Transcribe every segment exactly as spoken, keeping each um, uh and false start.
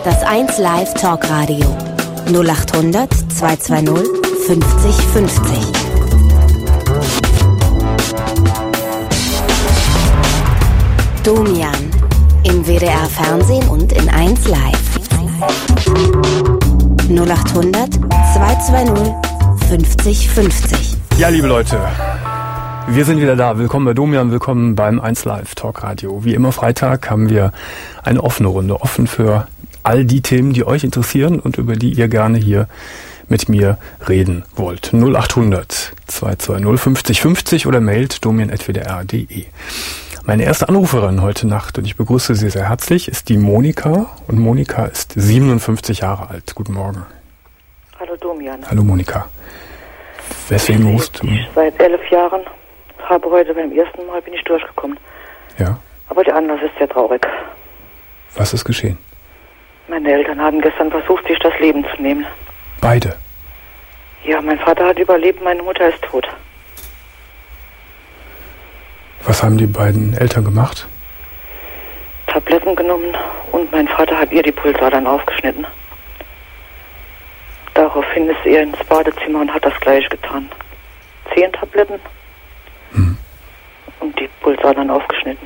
Das eins Live Talkradio null acht hundert zweihundertzweißig fünfzig fünfzig. Domian im W D R Fernsehen und in eins Live. null acht hundert zweihundertzweißig fünfzig fünfzig. Ja, liebe Leute, wir sind wieder da. Willkommen bei Domian, willkommen beim eins Live Talkradio. Wie immer Freitag haben wir eine offene Runde, offen für all die Themen, die euch interessieren und über die ihr gerne hier mit mir reden wollt. null acht hundert zweihundertzweißig fünfzig fünfzig oder mailt domian at w d r punkt d e. Meine erste Anruferin heute Nacht, und ich begrüße Sie sehr herzlich, ist die Monika. Und Monika ist siebenundfünfzig Jahre alt. Guten Morgen. Hallo Domian. Hallo Monika. Weswegen rufst du? Seit elf Jahren, habe heute beim ersten Mal bin ich durchgekommen. Ja. Aber der Anlass ist sehr traurig. Was ist geschehen? Meine Eltern haben gestern versucht, sich das Leben zu nehmen. Beide? Ja, mein Vater hat überlebt, meine Mutter ist tot. Was haben die beiden Eltern gemacht? Tabletten genommen und mein Vater hat ihr die Pulsadern aufgeschnitten. Daraufhin ist er ins Badezimmer und hat das gleiche getan. Zehn Tabletten hm. und die Pulsadern aufgeschnitten.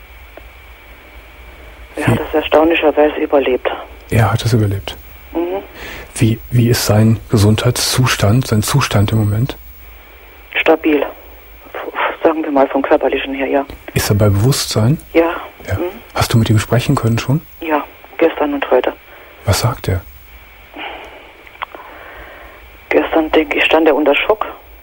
Er wie? hat es erstaunlicherweise überlebt. Er hat es überlebt? Mhm. Wie, wie ist sein Gesundheitszustand, sein Zustand im Moment? Stabil. Sagen wir mal vom Körperlichen her, ja. Ist er bei Bewusstsein? Ja. ja. Mhm. Hast du mit ihm sprechen können schon? Ja, gestern und heute. Was sagt er? Gestern, denke ich, stand er unter Schock.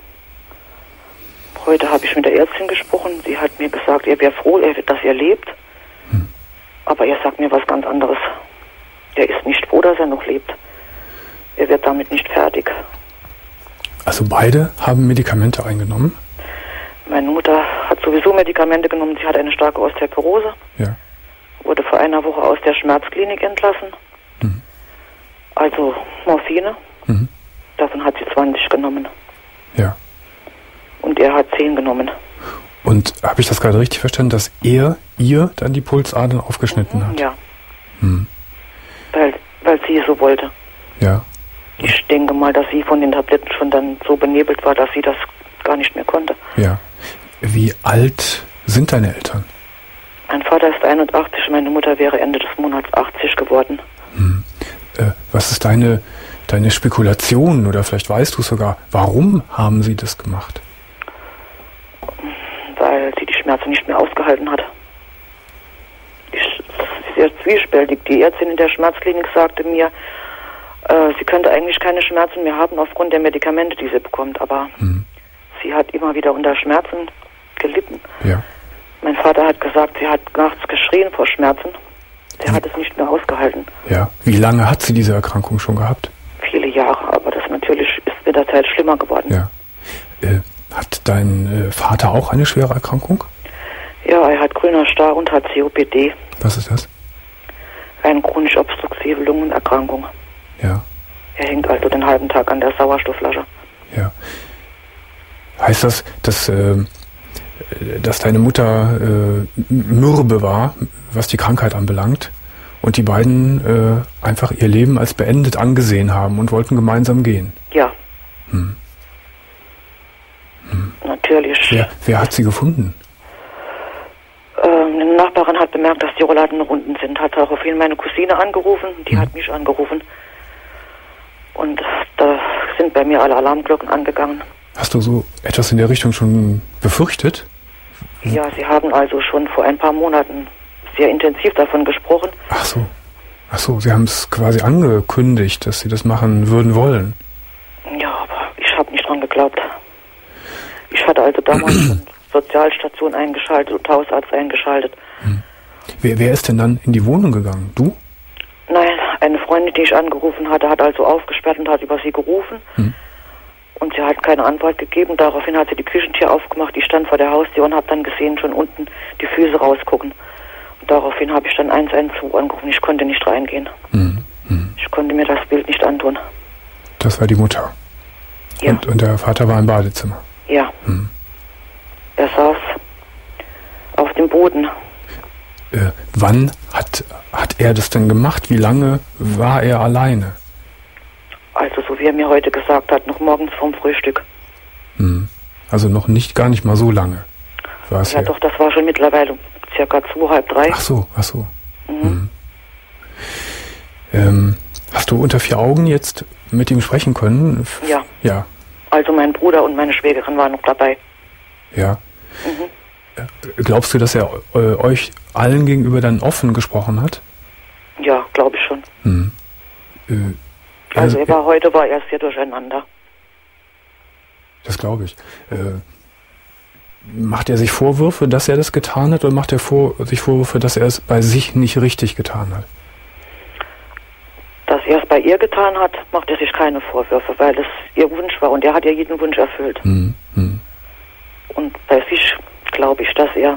Heute habe ich mit der Ärztin gesprochen. Sie hat mir gesagt, er wäre froh, dass er lebt. Hm. Aber er sagt mir was ganz anderes. Er ist nicht froh, dass er noch lebt. Er wird damit nicht fertig. Also beide haben Medikamente eingenommen? Meine Mutter hat sowieso Medikamente genommen. Sie hat eine starke Osteoporose. Ja. Wurde vor einer Woche aus der Schmerzklinik entlassen. Mhm. Also Morphine. Mhm. Davon hat sie zwanzig genommen. Ja. Und er hat zehn genommen. Und habe ich das gerade richtig verstanden, dass er ihr dann die Pulsadern aufgeschnitten mhm, hat? Ja. Mhm. Weil, weil sie so wollte. Ja. Ich denke mal, dass sie von den Tabletten schon dann so benebelt war, dass sie das gar nicht mehr konnte. Ja. Wie alt sind deine Eltern? Mein Vater ist einundachtzig, meine Mutter wäre Ende des Monats achtzig geworden. Hm. Äh, was ist deine, deine Spekulation, oder vielleicht weißt du sogar, warum haben sie das gemacht? Weil sie die Schmerzen nicht mehr ausgehalten hat. Ich, das ist sehr zwiespältig. Die Ärztin in der Schmerzklinik sagte mir, äh, sie könnte eigentlich keine Schmerzen mehr haben aufgrund der Medikamente, die sie bekommt, aber hm. sie hat immer wieder unter Schmerzen gelitten. Ja. Mein Vater hat gesagt, sie hat nachts geschrien vor Schmerzen. Der hm. hat es nicht mehr ausgehalten. Ja. Wie lange hat sie diese Erkrankung schon gehabt? Viele Jahre, aber das natürlich ist mit der Zeit schlimmer geworden. Ja. Äh, hat dein äh, Vater auch eine schwere Erkrankung? Ja, er hat grüner Star und hat C O P D. Was ist das? Eine chronisch obstruktive Lungenerkrankung. Ja. Er hängt also den halben Tag an der Sauerstoffflasche. Ja. Heißt das, dass, äh, dass deine Mutter äh, mürbe war, was die Krankheit anbelangt, und die beiden äh, einfach ihr Leben als beendet angesehen haben und wollten gemeinsam gehen? Ja. Hm. Hm. Natürlich. Wer, wer hat sie gefunden? Ähm, eine Nachbarin hat bemerkt, dass die Rollladen unten sind, hat daraufhin meine Cousine angerufen, die hm. hat mich angerufen. Und da sind bei mir alle Alarmglocken angegangen. Hast du so etwas in der Richtung schon befürchtet? Ja, sie haben also schon vor ein paar Monaten sehr intensiv davon gesprochen. Ach so. Ach so, sie haben es quasi angekündigt, dass sie das machen würden wollen. Ja, aber ich habe nicht dran geglaubt. Ich hatte also damals schon Sozialstation eingeschaltet und Hausarzt eingeschaltet. Hm. Wer, wer ist denn dann in die Wohnung gegangen? Du? Nein, eine Freundin, die ich angerufen hatte, hat also aufgesperrt und hat über sie gerufen. Hm. Und sie hat keine Antwort gegeben. Daraufhin hat sie die Küchentür aufgemacht. Ich stand vor der Haustür und habe dann gesehen, schon unten die Füße rausgucken. Und daraufhin habe ich dann eins eins zwei angerufen. Ich konnte nicht reingehen. Hm. Hm. Ich konnte mir das Bild nicht antun. Das war die Mutter? Ja. Und, und der Vater war im Badezimmer? Ja. Hm. Er saß auf dem Boden. Äh, wann hat hat er das denn gemacht? Wie lange war er alleine? Also so wie er mir heute gesagt hat, noch morgens vorm Frühstück. Hm. Also noch nicht, gar nicht mal so lange. War es ja, her. Doch, das war schon mittlerweile circa zwei, halb drei. Ach so, ach so. Mhm. Hm. Ähm, hast du unter vier Augen jetzt mit ihm sprechen können? Ja. Ja. Also mein Bruder und meine Schwägerin waren noch dabei. Ja. Mhm. Glaubst du, dass er äh, euch allen gegenüber dann offen gesprochen hat? Ja, glaube ich schon. Hm. Äh, also er, er war heute war er sehr durcheinander. Das glaube ich. Äh, macht er sich Vorwürfe, dass er das getan hat, oder macht er vor, sich Vorwürfe, dass er es bei sich nicht richtig getan hat? Dass er es bei ihr getan hat, macht er sich keine Vorwürfe, weil es ihr Wunsch war und er hat ja jeden Wunsch erfüllt. Hm, hm. Und bei sich glaube ich, dass er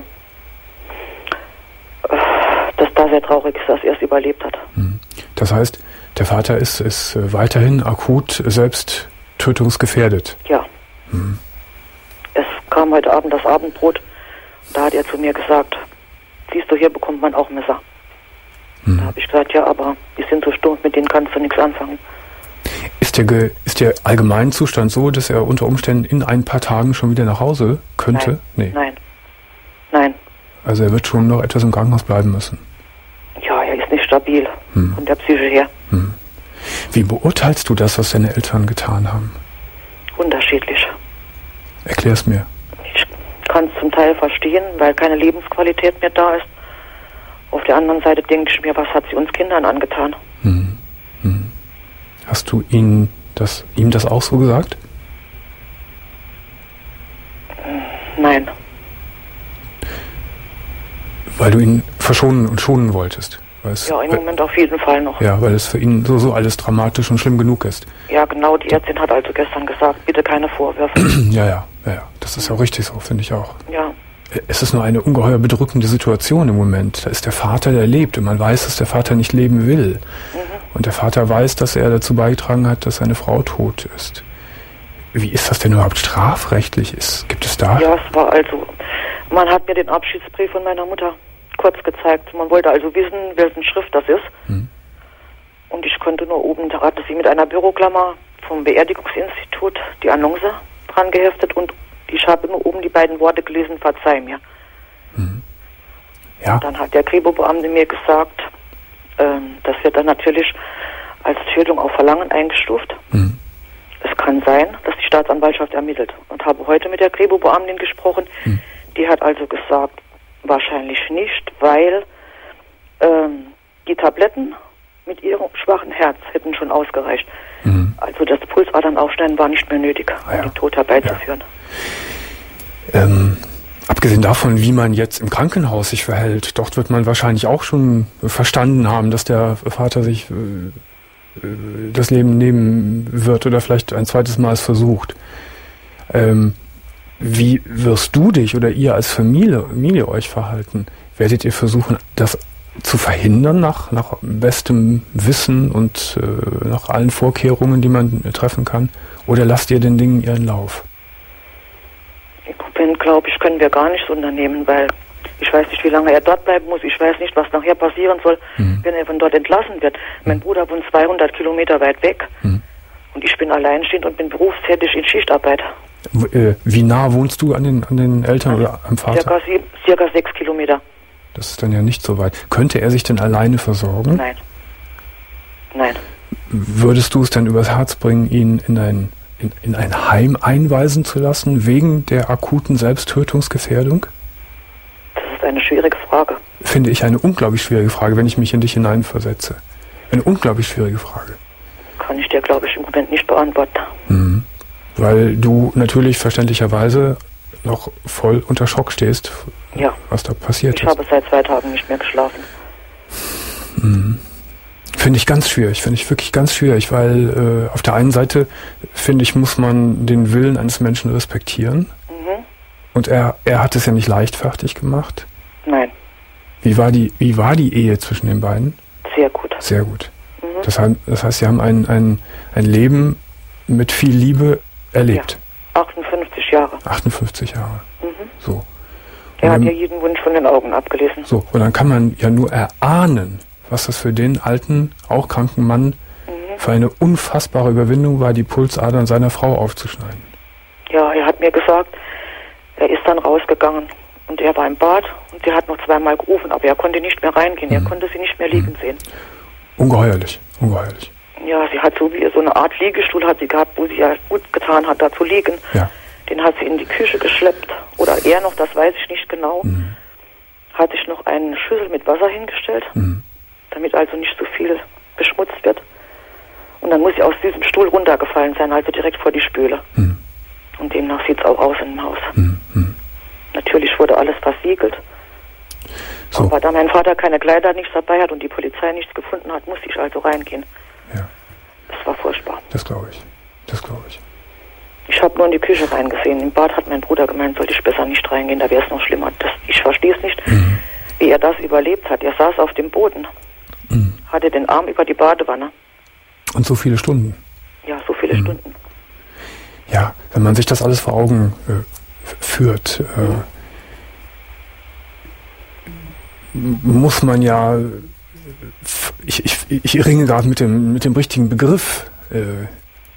dass da sehr traurig ist, dass er es überlebt hat. Hm. Das heißt, der Vater ist, ist weiterhin akut selbst tötungsgefährdet? Ja. Hm. Es kam heute Abend das Abendbrot. Da hat er zu mir gesagt, siehst du, hier bekommt man auch Messer. Hm. Da habe ich gesagt, ja, aber die sind so stumpf, mit denen kannst du nichts anfangen. Ist der, Ge- ist der Allgemeinzustand so, dass er unter Umständen in ein paar Tagen schon wieder nach Hause könnte? Nein. Nee. Nein. Nein. Also er wird schon noch etwas im Krankenhaus bleiben müssen. Ja, er ist nicht stabil Hm. von der Psyche her. Hm. Wie beurteilst du das, was deine Eltern getan haben? Unterschiedlich. Erklär es mir. Ich kann es zum Teil verstehen, weil keine Lebensqualität mehr da ist. Auf der anderen Seite denke ich mir, was hat sie uns Kindern angetan? Hm. Hm. Hast du ihn das, ihm das auch so gesagt? Nein. Weil du ihn verschonen und schonen wolltest? Weil es, Ja, im Moment auf jeden Fall noch. Ja, weil es für ihn so, so alles dramatisch und schlimm genug ist. Ja, genau, die Ärztin hat also gestern gesagt, bitte keine Vorwürfe. Ja, ja, ja, ja. Das ist auch richtig so, finde ich auch. Ja. Es ist nur eine ungeheuer bedrückende Situation im Moment. Da ist der Vater, der lebt, und man weiß, dass der Vater nicht leben will. Mhm. Und der Vater weiß, dass er dazu beigetragen hat, dass seine Frau tot ist. Wie ist das denn überhaupt strafrechtlich? Ist, gibt es da? Ja, es war also, man hat mir den Abschiedsbrief von meiner Mutter kurz gezeigt. Man wollte also wissen, welchen Schrift das ist. Hm. Und ich konnte nur oben, da hatte sie mit einer Büroklammer vom Beerdigungsinstitut die Annonce dran geheftet und ich habe nur oben die beiden Worte gelesen, verzeih mir. Hm. Ja. Und dann hat der Kripo-Beamte mir gesagt, ähm, das wird dann natürlich als Tötung auf Verlangen eingestuft. Hm. Es kann sein, dass die Staatsanwaltschaft ermittelt. Und habe heute mit der Kripo-Beamtin gesprochen. Hm. Die hat also gesagt, wahrscheinlich nicht, weil ähm, die Tabletten mit ihrem schwachen Herz hätten schon ausgereicht. Mhm. Also das Pulsadern aufschneiden war nicht mehr nötig, um Ah, ja. den Tod herbeizuführen. Ja. Ähm, abgesehen davon, wie man jetzt im Krankenhaus sich verhält, dort wird man wahrscheinlich auch schon verstanden haben, dass der Vater sich äh, das Leben nehmen wird oder vielleicht ein zweites Mal es versucht. Ähm, wie wirst du dich oder ihr als Familie, Familie euch verhalten? Werdet ihr versuchen, das zu verhindern nach, nach bestem Wissen und äh, nach allen Vorkehrungen, die man treffen kann? Oder lasst ihr den Dingen ihren Lauf? Im Moment, glaube ich, können wir gar nichts unternehmen, weil ich weiß nicht, wie lange er dort bleiben muss. Ich weiß nicht, was nachher passieren soll, mhm. wenn er von dort entlassen wird. Mein Bruder wohnt zweihundert Kilometer weit weg mhm. und ich bin alleinstehend und bin berufstätig in Schichtarbeit. Wie nah wohnst du an den, an den Eltern also oder am Vater? Circa, sieben, circa sechs Kilometer. Das ist dann ja nicht so weit. Könnte er sich denn alleine versorgen? Nein. Nein. Würdest du es dann übers Herz bringen, ihn in ein, in, in ein Heim einweisen zu lassen, wegen der akuten Selbsttötungsgefährdung? Das ist eine schwierige Frage. Finde ich eine unglaublich schwierige Frage, wenn ich mich in dich hineinversetze. Eine unglaublich schwierige Frage. Kann ich dir, glaube ich, im Moment nicht beantworten. Mhm. Weil du natürlich verständlicherweise noch voll unter Schock stehst, ja. was da passiert ich ist. Ich habe seit zwei Tagen nicht mehr geschlafen. Mhm. Finde ich ganz schwierig, finde ich wirklich ganz schwierig, weil äh, auf der einen Seite, finde ich, muss man den Willen eines Menschen respektieren. Mhm. Und er, er hat es ja nicht leichtfertig gemacht. Nein. Wie war die, wie war die Ehe zwischen den beiden? Sehr gut. Sehr gut. Mhm. Das, heißt, das heißt, sie haben ein, ein, ein Leben mit viel Liebe erlebt. Ja. achtundfünfzig Jahre. achtundfünfzig Jahre. Mhm. So. Er hat ja jeden Wunsch von den Augen abgelesen. So, und dann kann man ja nur erahnen, was das für den alten, auch kranken Mann mhm. für eine unfassbare Überwindung war, die Pulsadern seiner Frau aufzuschneiden. Ja, er hat mir gesagt, er ist dann rausgegangen und er war im Bad und sie hat noch zweimal gerufen, aber er konnte nicht mehr reingehen, mhm. er konnte sie nicht mehr liegen mhm. sehen. Ungeheuerlich, ungeheuerlich. Ja, sie hat so wie so eine Art Liegestuhl hat sie gehabt, wo sie ja gut getan hat, da zu liegen. Ja. Den hat sie in die Küche geschleppt oder er noch, das weiß ich nicht genau. Mhm. Hat sich noch eine Schüssel mit Wasser hingestellt, mhm. damit also nicht so viel beschmutzt wird. Und dann muss sie aus diesem Stuhl runtergefallen sein, also direkt vor die Spüle. Mhm. Und demnach sieht es auch aus in dem Haus. Mhm. Natürlich wurde alles versiegelt. So. Aber da mein Vater keine Kleider, nichts dabei hat und die Polizei nichts gefunden hat, musste ich also reingehen. Ja. Das war furchtbar. Das glaube ich. Das glaube ich. Ich habe nur in die Küche reingesehen. Im Bad hat mein Bruder gemeint, sollte ich besser nicht reingehen, da wäre es noch schlimmer. Das, ich verstehe es nicht, mhm. wie er das überlebt hat. Er saß auf dem Boden, mhm. hatte den Arm über die Badewanne. Und so viele Stunden? Ja, so viele mhm. Stunden. Ja, wenn man sich das alles vor Augen äh, führt, äh, mhm. muss man ja, ich, ich, ich ringe gerade mit dem, mit dem richtigen Begriff, äh,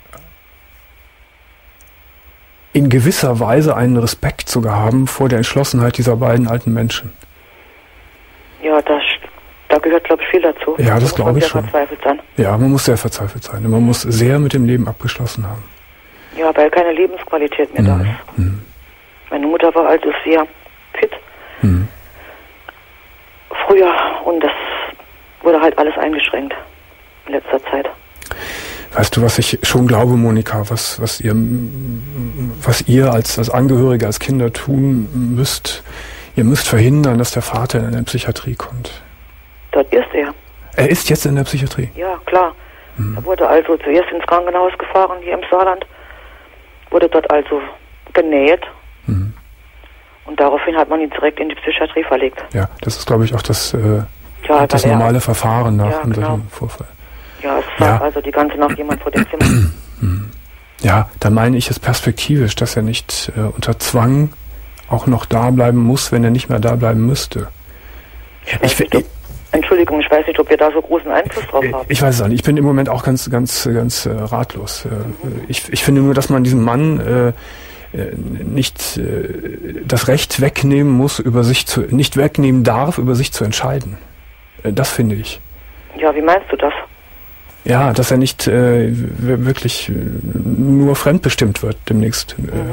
in gewisser Weise einen Respekt sogar haben vor der Entschlossenheit dieser beiden alten Menschen. Ja, das, da gehört, glaube ich, viel dazu. Ja, das glaube ich schon. Man muss sehr verzweifelt sein. Ja, man muss sehr verzweifelt sein. Man muss sehr mit dem Leben abgeschlossen haben. Ja, weil keine Lebensqualität mehr mhm. da ist. Mhm. Meine Mutter war also sehr fit. Mhm. Früher, und das wurde halt alles eingeschränkt in letzter Zeit. Weißt du, was ich schon glaube, Monika, was, was ihr, was ihr als, als Angehörige, als Kinder tun müsst? Ihr müsst verhindern, dass der Vater in eine Psychiatrie kommt. Dort ist er. Er ist jetzt in der Psychiatrie? Ja, klar. Mhm. Er wurde also zuerst ins Krankenhaus gefahren, hier im Saarland, wurde dort also genäht. Mhm. Und daraufhin hat man ihn direkt in die Psychiatrie verlegt. Ja, das ist, glaube ich, auch das, äh, ja, das normale er, Verfahren nach ja, einem genau. solchen Vorfall. Ja, es saß ja. also die ganze Nacht jemand vor dem Zimmer. Ja, da meine ich es perspektivisch, dass er nicht äh, unter Zwang auch noch da bleiben muss, wenn er nicht mehr da bleiben müsste. Ich weiß nicht, ob, Entschuldigung, ich weiß nicht, ob wir da so großen Einfluss drauf haben. Ich weiß es nicht. Ich bin im Moment auch ganz, ganz, ganz äh, ratlos. Äh, mhm. ich, ich finde nur, dass man diesem Mann äh, nicht äh, das Recht wegnehmen muss, über sich zu, nicht wegnehmen darf, über sich zu entscheiden. Äh, das finde ich. Ja, wie meinst du das? Ja, dass er nicht äh, wirklich äh, nur fremdbestimmt wird demnächst. Äh, mhm.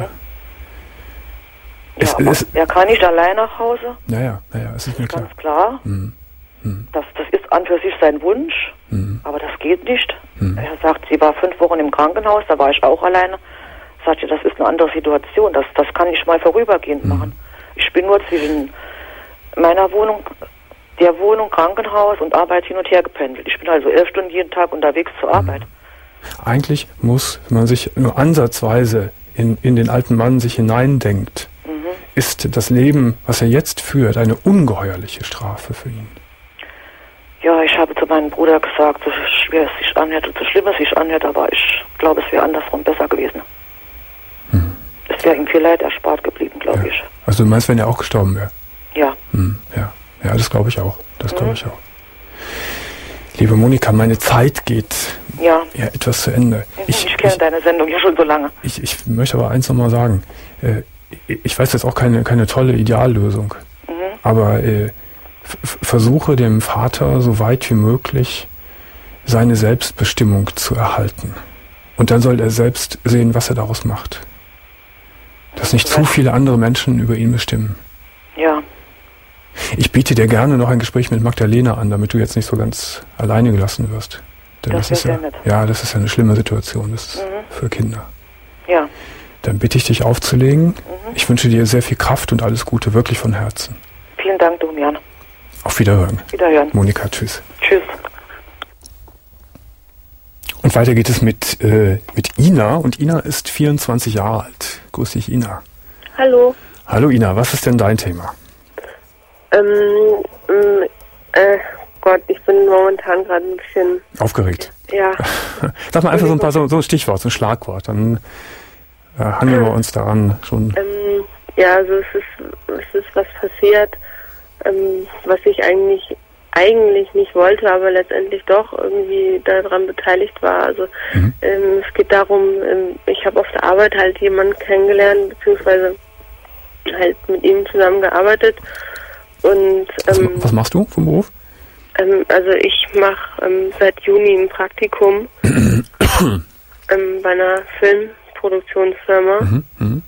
es, ja, es, er kann nicht allein nach Hause. Naja, naja, es ist mir klar. Ganz klar. Mhm. Mhm. Das, das ist an für sich sein Wunsch, mhm. aber das geht nicht. Mhm. Er sagt, sie war fünf Wochen im Krankenhaus, da war ich auch alleine. Sagt ihr, das ist eine andere Situation, das, das kann ich mal vorübergehend mhm. machen. Ich bin nur zwischen meiner Wohnung, der Wohnung, Krankenhaus und Arbeit hin und her gependelt. Ich bin also elf Stunden jeden Tag unterwegs zur Arbeit. Eigentlich muss, wenn man sich nur ansatzweise in, in den alten Mann sich hineindenkt, mhm. ist das Leben, was er jetzt führt, eine ungeheuerliche Strafe für ihn. Ja, ich habe zu meinem Bruder gesagt, so schwer es sich anhört und so schlimm es sich anhört, aber ich glaube, es wäre andersrum besser gewesen. Mhm. Es wäre ihm viel Leid erspart geblieben, glaube ja. ich. Also du meinst, wenn er auch gestorben wäre? Ja. Mhm, ja. Ja, das glaube ich auch. Das glaube ich auch. Liebe Monika, meine Zeit geht ja, ja etwas zu Ende. Ich, ich kenne ich, deine Sendung ja schon so lange. Ich, ich möchte aber eins nochmal sagen. Äh, ich weiß jetzt auch keine, keine tolle Ideallösung. Mhm. Aber äh, f- versuche dem Vater so weit wie möglich seine Selbstbestimmung zu erhalten. Und dann soll er selbst sehen, was er daraus macht. Dass nicht zu viele andere Menschen über ihn bestimmen. Ja. Ich biete dir gerne noch ein Gespräch mit Magdalena an, damit du jetzt nicht so ganz alleine gelassen wirst. Denn das, das ist ja, nett. ja, das ist ja eine schlimme Situation, das ist mhm. für Kinder. Ja. Dann bitte ich dich aufzulegen. Mhm. Ich wünsche dir sehr viel Kraft und alles Gute, wirklich von Herzen. Vielen Dank, Domian. Auf Wiederhören. Wiederhören. Monika, tschüss. Tschüss. Und weiter geht es mit, äh, mit Ina. Und Ina ist vierundzwanzig Jahre alt. Grüß dich, Ina. Hallo. Hallo, Ina. Was ist denn dein Thema? Ähm, äh, Gott, ich bin momentan gerade ein bisschen... Aufgeregt? Ja. Sag mal einfach so ein paar, so, so ein Stichwort, so ein Schlagwort, dann äh, hangeln wir uns daran schon. Ähm, ja, also es ist, es ist was passiert, ähm, was ich eigentlich eigentlich nicht wollte, aber letztendlich doch irgendwie daran beteiligt war. Also mhm. ähm, es geht darum, ähm, ich habe auf der Arbeit halt jemanden kennengelernt, beziehungsweise halt mit ihm zusammengearbeitet. Und was, ähm, was machst du vom Beruf? Ähm, also ich mache ähm, seit Juni ein Praktikum ähm, bei einer Filmproduktionsfirma mhm, mh.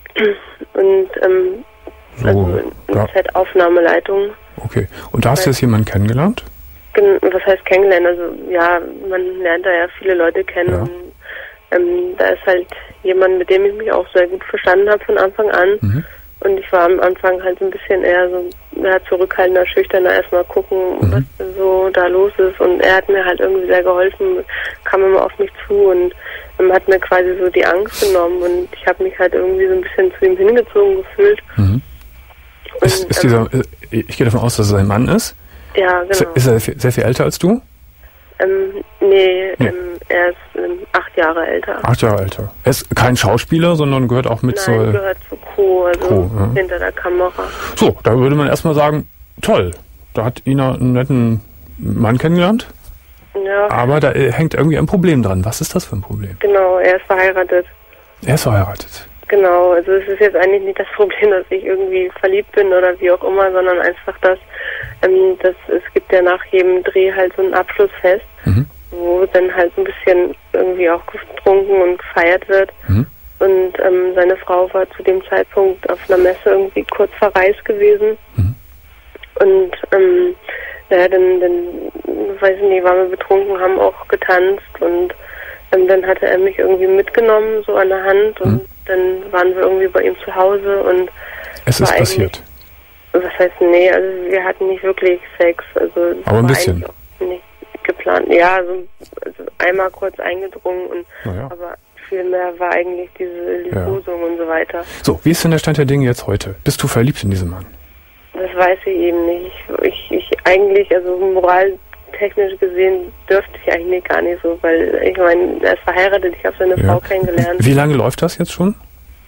und ähm, so, also ja. Zeitaufnahmeleitung. Okay. Und da hast du jetzt jemanden kennengelernt? Was heißt kennengelernt? Also ja, man lernt da ja viele Leute kennen. Ja. Und, ähm, da ist halt jemand, mit dem ich mich auch sehr gut verstanden habe von Anfang an. Mhm. Und ich war am Anfang halt so ein bisschen eher so ja, zurückhaltender, schüchterner, erstmal gucken, mhm. was so da los ist. Und er hat mir halt irgendwie sehr geholfen, kam immer auf mich zu und ähm, hat mir quasi so die Angst genommen. Und ich habe mich halt irgendwie so ein bisschen zu ihm hingezogen gefühlt. Mhm. Und, ist, ist ähm, dieser, ich gehe davon aus, dass er ein Mann ist? Ja, genau. Ist er sehr viel älter als du? Ähm, nee, nee. Ähm, er ist ähm, acht Jahre älter. Acht Jahre älter. Er ist kein Schauspieler, sondern gehört auch mit Nein, zur... Nein, gehört zur Crew, also Crew, ja. hinter der Kamera. So, da würde man erstmal sagen, toll, da hat Ina einen netten Mann kennengelernt. Ja. Aber da hängt irgendwie ein Problem dran. Was ist das für ein Problem? Genau, er ist verheiratet. Er ist verheiratet. Genau, also es ist jetzt eigentlich nicht das Problem, dass ich irgendwie verliebt bin oder wie auch immer, sondern einfach, dass, ähm, dass es gibt ja nach jedem Dreh halt so ein Abschlussfest, mhm. wo dann halt ein bisschen irgendwie auch getrunken und gefeiert wird. Mhm. Und ähm, seine Frau war zu dem Zeitpunkt auf einer Messe irgendwie kurz verreist gewesen. Mhm. Und ähm, naja, dann, dann, weiß ich nicht, waren wir betrunken, haben auch getanzt und ähm, dann hatte er mich irgendwie mitgenommen, so an der Hand und mhm. dann waren wir irgendwie bei ihm zu Hause und es ist passiert. Was heißt, nee, also wir hatten nicht wirklich Sex. Also aber ein bisschen. Nicht geplant. Ja, also, also einmal kurz eingedrungen und ja. aber viel mehr war eigentlich diese Liebkosung ja. und so weiter. So, wie ist denn der Stand der Dinge jetzt heute? Bist du verliebt in diesen Mann? Das weiß ich eben nicht. Ich, ich eigentlich, also moraltechnisch gesehen, dürfte ich eigentlich gar nicht so, weil ich meine, er ist verheiratet, ich habe seine ja. Frau kennengelernt. Wie lange läuft das jetzt schon?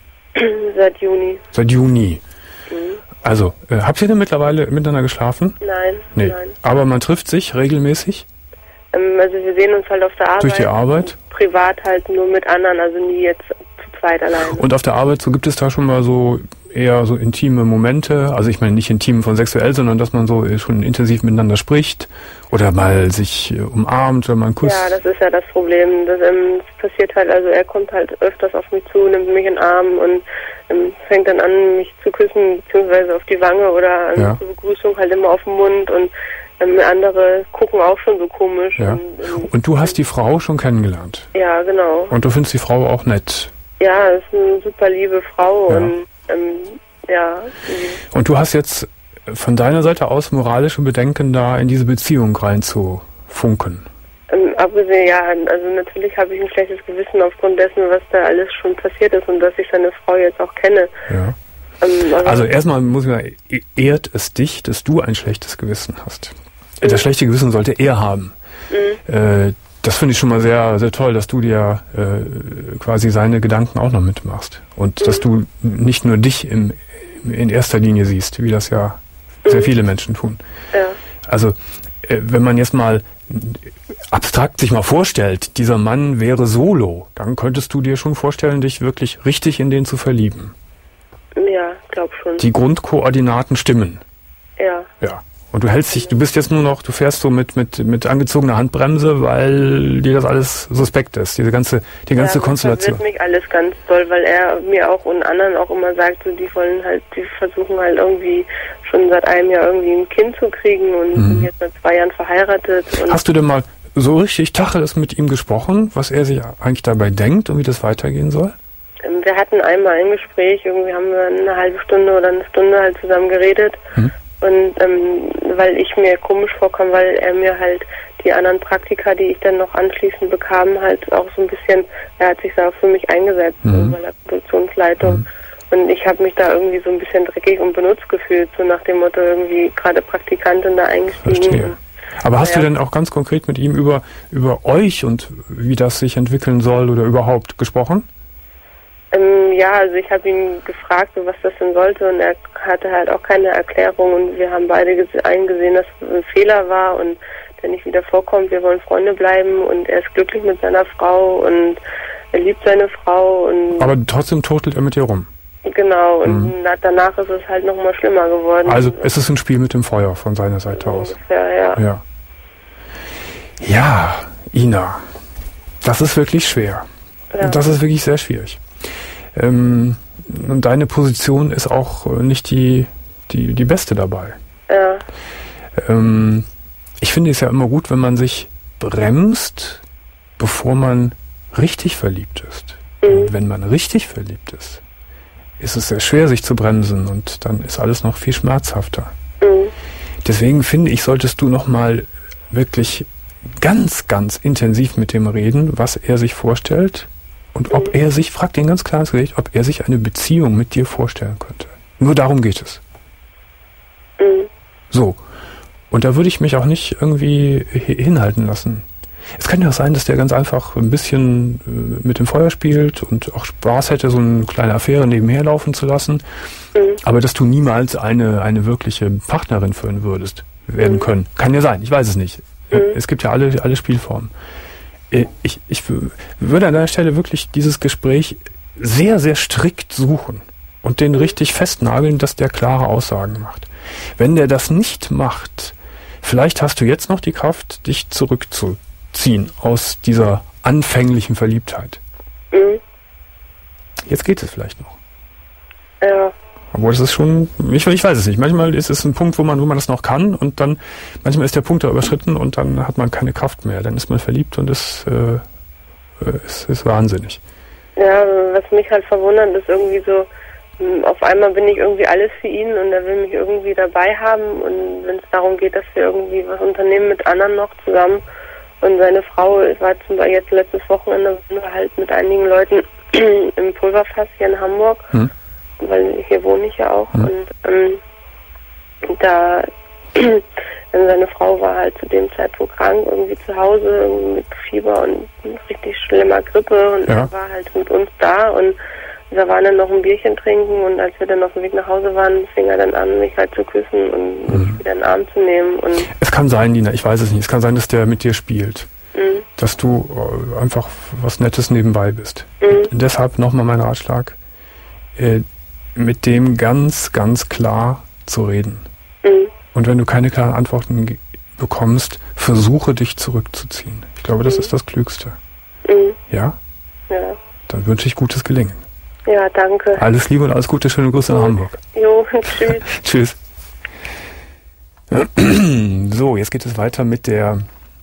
Seit Juni. Seit Juni. Mhm. Also, äh, habt ihr denn mittlerweile miteinander geschlafen? Nein, nee. nein. Aber man trifft sich regelmäßig? Ähm, also wir sehen uns halt auf der Arbeit. Durch die Arbeit? Privat halt nur mit anderen, also nie jetzt zu zweit alleine. Und auf der Arbeit, so gibt es da schon mal so eher so intime Momente, also ich meine nicht intim von sexuell, sondern dass man so schon intensiv miteinander spricht oder mal sich umarmt oder mal einen Kuss. Ja, das ist ja das Problem. Das, ähm, das passiert halt, also er kommt halt öfters auf mich zu, nimmt mich in den Arm und ähm, fängt dann an, mich zu küssen, beziehungsweise auf die Wange oder ähm, ja. zur Begrüßung halt immer auf den Mund und ähm, andere gucken auch schon so komisch. Ja. Und, ähm, und du hast die Frau schon kennengelernt? Ja, genau. Und du findest die Frau auch nett? Ja, ist eine super liebe Frau ja. und ähm, ja. Und du hast jetzt von deiner Seite aus moralische Bedenken, da in diese Beziehung reinzufunken? Ähm, abgesehen, ja, also natürlich habe ich ein schlechtes Gewissen aufgrund dessen, was da alles schon passiert ist und dass ich seine Frau jetzt auch kenne. Ja. Ähm, also, also erstmal muss ich sagen, ehrt es dich, dass du ein schlechtes Gewissen hast. Mhm. Das schlechte Gewissen sollte er haben. Mhm. Äh, das finde ich schon mal sehr, sehr toll, dass du dir äh, quasi seine Gedanken auch noch mitmachst. Und mhm. dass du nicht nur dich im, in erster Linie siehst, wie das ja mhm. sehr viele Menschen tun. Ja. Also, äh, wenn man jetzt mal abstrakt sich mal vorstellt, dieser Mann wäre solo, dann könntest du dir schon vorstellen, dich wirklich richtig in den zu verlieben. Ja, glaub schon. Die Grundkoordinaten stimmen. Ja. Ja. Und du hältst dich, du bist jetzt nur noch, du fährst so mit mit mit angezogener Handbremse, weil dir das alles suspekt ist, diese ganze die ganze ja, Konstellation. Das verwirrt mich alles ganz doll, weil er mir auch und anderen auch immer sagt, so die wollen halt, die versuchen halt irgendwie schon seit einem Jahr irgendwie ein Kind zu kriegen und mhm. sind jetzt seit zwei Jahren verheiratet. Und hast du denn mal so richtig Tacheles mit ihm gesprochen, was er sich eigentlich dabei denkt und wie das weitergehen soll? Wir hatten einmal ein Gespräch, irgendwie haben wir eine halbe Stunde oder eine Stunde halt zusammen geredet. Mhm. Und ähm, weil ich mir komisch vorkam, weil er mir halt die anderen Praktika, die ich dann noch anschließend bekam, halt auch so ein bisschen, er hat sich da für mich eingesetzt, mhm. bei der Produktionsleitung. Mhm. Und ich habe mich da irgendwie so ein bisschen dreckig und benutzt gefühlt, so nach dem Motto irgendwie gerade Praktikantin da eingestiegen. Aber hast ja. du denn auch ganz konkret mit ihm über, über euch und wie das sich entwickeln soll oder überhaupt gesprochen? Ähm, ja, also ich habe ihn gefragt, was das denn sollte, und er hatte halt auch keine Erklärung, und wir haben beide gese- eingesehen, dass es ein Fehler war und der nicht wieder vorkommt. Wir wollen Freunde bleiben, und er ist glücklich mit seiner Frau und er liebt seine Frau. Und aber trotzdem turtelt er mit dir rum. Genau, und Mhm. na, danach ist es halt nochmal schlimmer geworden. Also es ist ein Spiel mit dem Feuer von seiner Seite aus. Ja, ja. Ja. Ja, Ina, das ist wirklich schwer. Ja. Das ist wirklich sehr schwierig. Ähm, und deine Position ist auch nicht die, die, die beste dabei. Ja. Ähm, ich finde es ja immer gut, wenn man sich bremst, bevor man richtig verliebt ist. Mhm. Und wenn man richtig verliebt ist, ist es sehr schwer, sich zu bremsen, und dann ist alles noch viel schmerzhafter. Mhm. Deswegen finde ich, solltest du nochmal wirklich ganz, ganz intensiv mit dem reden, was er sich vorstellt und ob er sich, frag den ganz klar ins Gesicht, ob er sich eine Beziehung mit dir vorstellen könnte. Nur darum geht es. Mhm. So. Und da würde ich mich auch nicht irgendwie hinhalten lassen. Es kann ja auch sein, dass der ganz einfach ein bisschen äh, mit dem Feuer spielt und auch Spaß hätte, so eine kleine Affäre nebenher laufen zu lassen. Mhm. Aber dass du niemals eine, eine wirkliche Partnerin für ihn würdest, werden können. Kann ja sein, ich weiß es nicht. Mhm. Es gibt ja alle, alle Spielformen. Äh, Ich, ich w- würde an deiner Stelle wirklich dieses Gespräch sehr, sehr strikt suchen und den richtig festnageln, dass der klare Aussagen macht. Wenn der das nicht macht, vielleicht hast du jetzt noch die Kraft, dich zurückzuziehen aus dieser anfänglichen Verliebtheit. Mhm. Jetzt geht es vielleicht noch. Ja. Obwohl es ist schon, ich, ich weiß es nicht. Manchmal ist es ein Punkt, wo man, wo man das noch kann, und dann, manchmal ist der Punkt da überschritten und dann hat man keine Kraft mehr. Dann ist man verliebt und ist, äh, ist, ist wahnsinnig. Ja, was mich halt verwundert, ist irgendwie so, mh, auf einmal bin ich irgendwie alles für ihn, und er will mich irgendwie dabei haben, und wenn es darum geht, dass wir irgendwie was unternehmen mit anderen noch zusammen, und seine Frau war zum Beispiel jetzt letztes Wochenende halt mit einigen Leuten im Pulverfass hier in Hamburg, Hm. weil hier wohne ich ja auch, Hm. und ähm, da seine Frau war halt zu dem Zeitpunkt krank, irgendwie zu Hause, irgendwie mit Fieber und richtig schlimmer Grippe, und Ja. er war halt mit uns da, und wir waren dann noch ein Bierchen trinken, und als wir dann auf dem Weg nach Hause waren, fing er dann an, mich halt zu küssen und Mhm. mich wieder in den Arm zu nehmen, und Es kann sein, Nina, ich weiß es nicht. Es kann sein, dass der mit dir spielt. mh, Dass du äh, einfach was Nettes nebenbei bist. mh, Deshalb nochmal mein Ratschlag, äh, mit dem ganz, ganz klar zu reden. mh, Und wenn du keine klaren Antworten ge- bekommst, versuche dich zurückzuziehen. Ich glaube, das ist das Klügste. mh, Ja? ja. Dann wünsche ich gutes Gelingen. Ja, danke. Alles Liebe und alles Gute, schöne Grüße nach Hamburg. Jo, tschüss. Tschüss. So, jetzt geht es weiter mit der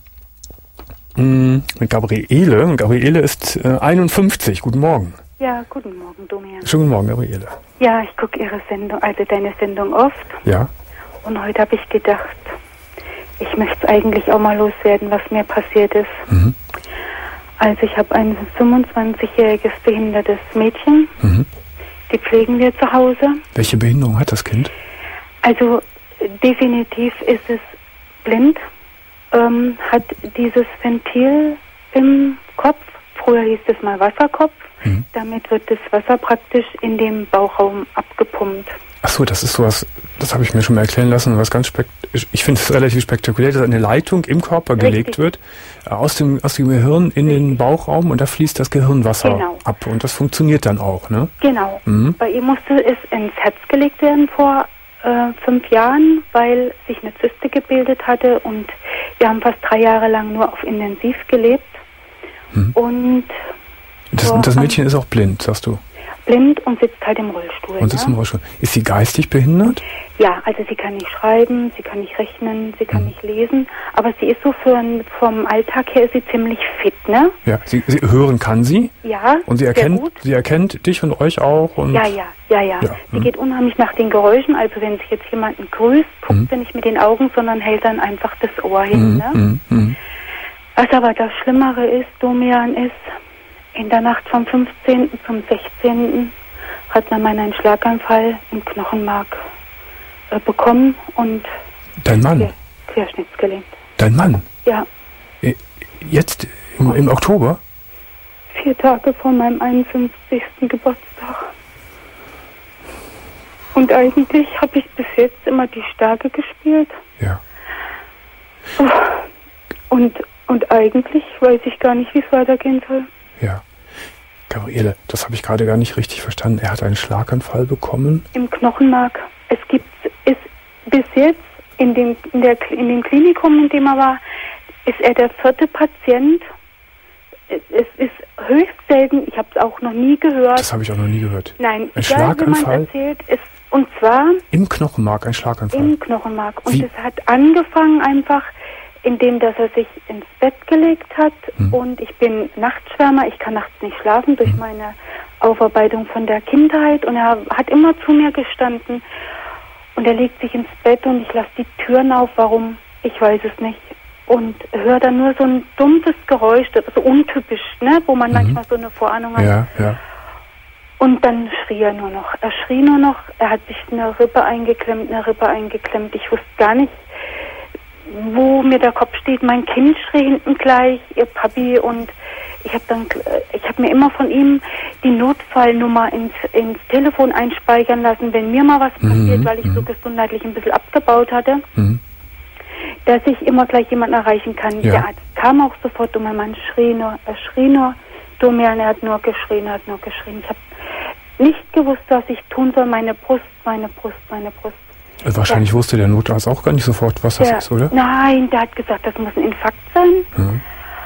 mh, mit Gabriele. Und Gabriele ist äh, einundfünfzig. Guten Morgen. Ja, guten Morgen, Domian. Schönen guten Morgen, Gabriele. Ja, ich gucke Ihre Sendung, also deine Sendung oft. Ja? Und heute habe ich gedacht, ich möchte es eigentlich auch mal loswerden, was mir passiert ist. Mhm. Also ich habe ein fünfundzwanzigjähriges behindertes Mädchen. Mhm. Die pflegen wir zu Hause. Welche Behinderung hat das Kind? Also definitiv ist es blind, ähm, hat dieses Ventil im Kopf. Früher hieß es mal Wasserkopf. Mhm. Damit wird das Wasser praktisch in den Bauchraum abgepumpt. Ach so, das ist sowas, das habe ich mir schon mal erklären lassen, was ganz spekt ich finde es relativ spektakulär, dass eine Leitung im Körper Richtig. gelegt wird, äh, aus dem, aus dem Gehirn in den Bauchraum, und da fließt das Gehirnwasser Genau. ab, und das funktioniert dann auch, ne? Genau. Mhm. Bei ihr musste es ins Herz gelegt werden vor äh, fünf Jahren, weil sich eine Zyste gebildet hatte, und wir haben fast drei Jahre lang nur auf Intensiv gelebt. Mhm. Und Das, vor- das Mädchen ist auch blind, sagst du, blind und sitzt halt im Rollstuhl. und sitzt ne? im Rollstuhl. Ist sie geistig behindert? Ja, also sie kann nicht schreiben, sie kann nicht rechnen, sie kann Mhm. nicht lesen, aber sie ist so für ein, vom Alltag her ist sie ziemlich fit, ne? Ja, sie, sie hören kann sie, Ja, und sie sehr erkennt, gut. sie erkennt dich und euch auch, und Ja, ja, ja, ja. Ja, Sie hm. geht unheimlich nach den Geräuschen. Also wenn sich jetzt jemanden grüßt, guckt Mhm. sie nicht mit den Augen, sondern hält dann einfach das Ohr hin. Mhm, Ne? mhm, mhm. Was aber das Schlimmere ist, Domian, ist, in der Nacht vom fünfzehnten zum sechzehnten hat mein Mann einen Schlaganfall im Knochenmark äh, bekommen und Dein Mann, quer, querschnittsgelähmt. dein Mann, Ja, jetzt im, im Oktober? vier Tage vor meinem einundfünfzigsten Geburtstag. Und eigentlich habe ich bis jetzt immer die Starke gespielt. Ja. Und, und eigentlich weiß ich gar nicht, wie es weitergehen soll. Ja. Gabriele, das habe ich gerade gar nicht richtig verstanden. Er hat einen Schlaganfall bekommen? Im Knochenmark. Es gibt, ist bis jetzt in dem, in der, in dem Klinikum, in dem er war, ist er der vierte Patient. Es ist höchst selten, ich habe es auch noch nie gehört. Das habe ich auch noch nie gehört. Nein, ein egal, Schlaganfall? Wie man erzählt, ist, und zwar im Knochenmark, ein Schlaganfall? Im Knochenmark. Und wie? es hat angefangen einfach, indem dass er sich ins Bett gelegt hat. Hm. Und ich bin Nachtschwärmer, ich kann nachts nicht schlafen durch hm. meine Aufarbeitung von der Kindheit. Und er hat immer zu mir gestanden. Und er legt sich ins Bett und ich lasse die Türen auf. Warum? Ich weiß es nicht. Und höre dann nur so ein dumpfes Geräusch, das ist so untypisch, ne? Wo man mhm. manchmal so eine Vorahnung hat. Ja, ja. Und dann schrie er nur noch. Er schrie nur noch, er hat sich eine Rippe eingeklemmt, eine Rippe eingeklemmt. Ich wusste gar nicht, wo mir der Kopf steht. Mein Kind schrie hinten gleich, ihr Papi. Und ich habe dann, ich habe mir immer von ihm die Notfallnummer ins, ins Telefon einspeichern lassen, wenn mir mal was mhm. passiert, weil ich mhm. so gesundheitlich ein bisschen abgebaut hatte. Mhm. Dass ich immer gleich jemanden erreichen kann. Ja. Der Arzt kam auch sofort und mein Mann schrie nur, er schrie nur, Domian, er hat nur geschrien, er hat nur geschrien. Ich habe nicht gewusst, was ich tun soll. Meine Brust, meine Brust, meine Brust. Also wahrscheinlich ja. wusste der Notarzt auch gar nicht sofort, was das der, ist, oder? Nein, der hat gesagt, das muss ein Infarkt sein. Mhm.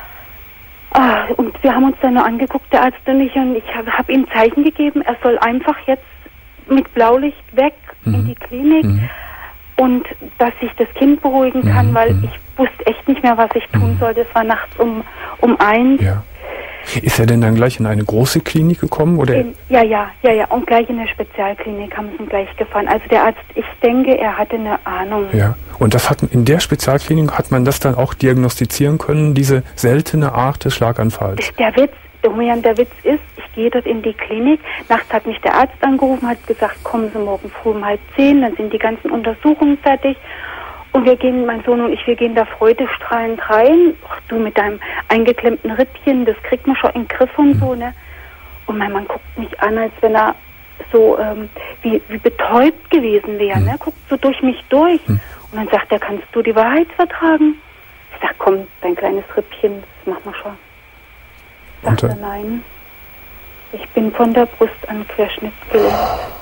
Ah, und wir haben uns dann nur angeguckt, der Arzt und ich, und ich habe hab ihm Zeichen gegeben, er soll einfach jetzt mit Blaulicht weg mhm. in die Klinik. Mhm. Und dass ich das Kind beruhigen kann, mhm. weil ich wusste echt nicht mehr, was ich tun mhm. sollte. Es war nachts um, um eins. Ja. Ist er denn dann gleich in eine große Klinik gekommen? Oder? In, ja, ja, ja, ja. Und gleich in eine Spezialklinik haben sie ihn gleich gefahren. Also der Arzt, ich denke, er hatte eine Ahnung. Ja. Und das hat in der Spezialklinik hat man das dann auch diagnostizieren können, diese seltene Art des Schlaganfalls? Der Witz, Domian, der Witz ist, ich gehe dort in die Klinik. Nachts hat mich der Arzt angerufen, hat gesagt, kommen Sie morgen früh um halb zehn, dann sind die ganzen Untersuchungen fertig. Und wir gehen, mein Sohn und ich, wir gehen da freudestrahlend rein. Ach, du mit deinem eingeklemmten Rippchen, das kriegt man schon in den Griff und so, ne? Und mein Mann guckt mich an, als wenn er so ähm, wie, wie betäubt gewesen wäre, ne? Guckt so durch mich durch. Und dann sagt er, kannst du die Wahrheit vertragen? Ich sag, komm, dein kleines Rippchen, das machen wir schon. Sagt er, nein, ich bin von der Brust an querschnittsgelähmt.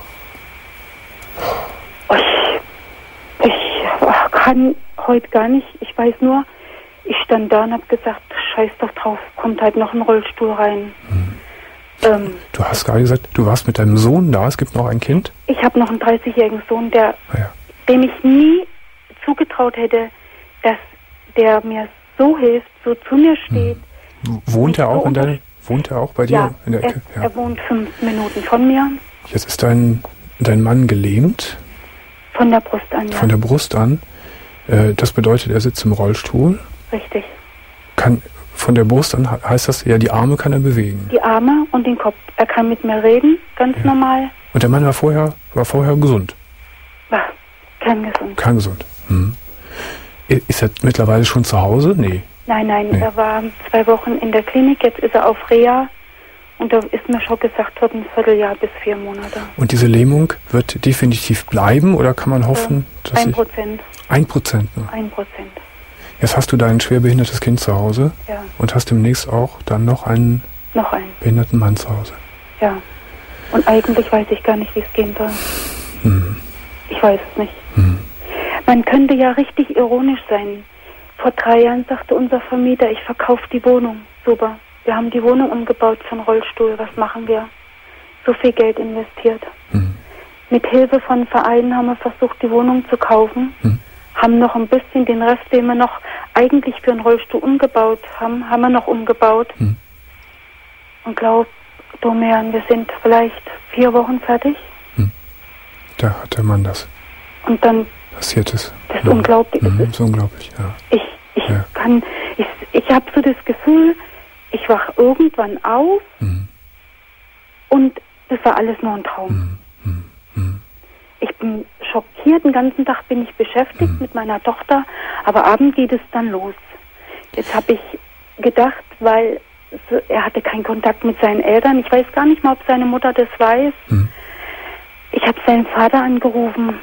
Ich, ich kann heute gar nicht, ich weiß nur, ich stand da und habe gesagt, scheiß doch drauf, kommt halt noch ein Rollstuhl rein. Hm. Ähm, du hast gerade gesagt, du warst mit deinem Sohn da, es gibt noch ein Kind? Ich habe noch einen dreißigjährigen Sohn, der, ah ja. dem ich nie zugetraut hätte, dass der mir so hilft, so zu mir steht. Hm. Wohnt er auch in deiner, wohnt er auch bei dir ja, in der Ecke? Er, ja, er wohnt fünf Minuten von mir. Jetzt ist dein, dein Mann gelähmt? Von der Brust an, ja. Von der Brust an. Äh, das bedeutet, er sitzt im Rollstuhl. Richtig. Kann, von der Brust an heißt das, ja, die Arme kann er bewegen. Die Arme und den Kopf. Er kann mit mir reden, ganz ja. normal. Und der Mann war vorher, war vorher gesund? War kerngesund. Kerngesund. Hm. Ist er mittlerweile schon zu Hause? Nee. Nein, nein, nee. Er war zwei Wochen in der Klinik, jetzt ist er auf Reha und da ist mir schon gesagt worden, ein Vierteljahr bis vier Monate. Und diese Lähmung wird definitiv bleiben oder kann man hoffen, ja, dass ein Prozent. Ein Prozent nur? Ein Prozent. Jetzt hast du dein schwerbehindertes Kind zu Hause ja. und hast demnächst auch dann noch einen noch einen behinderten Mann zu Hause. Ja, und eigentlich weiß ich gar nicht, wie es gehen soll. Hm. Ich weiß es nicht. Hm. Man könnte ja richtig ironisch sein. Vor drei Jahren sagte unser Vermieter, ich verkaufe die Wohnung. Super. Wir haben die Wohnung umgebaut für einen Rollstuhl. Was machen wir? So viel Geld investiert. Hm. Mit Hilfe von Vereinen haben wir versucht, die Wohnung zu kaufen. Hm. Haben noch ein bisschen den Rest, den wir noch eigentlich für einen Rollstuhl umgebaut haben, haben wir noch umgebaut. Hm. Und glaub, Domian, wir sind vielleicht vier Wochen fertig. Hm. Da hat der Mann das. Und dann passiert es. Das ist ja. unglaublich. Mhm, das ist unglaublich, ja. Ich, ich ja. kann, ich, ich habe so das Gefühl, ich wach irgendwann auf mhm. und das war alles nur ein Traum. Mhm. Mhm. Ich bin schockiert, den ganzen Tag bin ich beschäftigt mhm. mit meiner Tochter, aber abends geht es dann los. Jetzt habe ich gedacht, weil er hatte keinen Kontakt mit seinen Eltern. Ich weiß gar nicht mal, ob seine Mutter das weiß. Hm. Ich habe seinen Vater angerufen.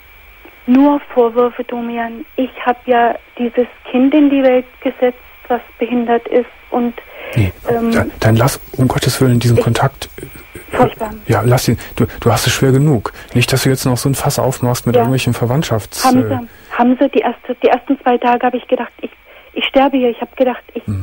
Nur Vorwürfe, Domian. Ich habe ja dieses Kind in die Welt gesetzt, was behindert ist. Und nee, ähm, dann, dann lass um Gottes Willen diesen ich, Kontakt. Furchtbar. Ja, lass ihn. Du, du hast es schwer genug. Nicht, dass du jetzt noch so ein Fass aufmachst mit ja. irgendwelchen Verwandtschafts... Haben sie, äh, haben sie. Die, erste, die ersten zwei Tage habe ich gedacht, ich, ich sterbe hier. Ich habe gedacht, ich... Mhm.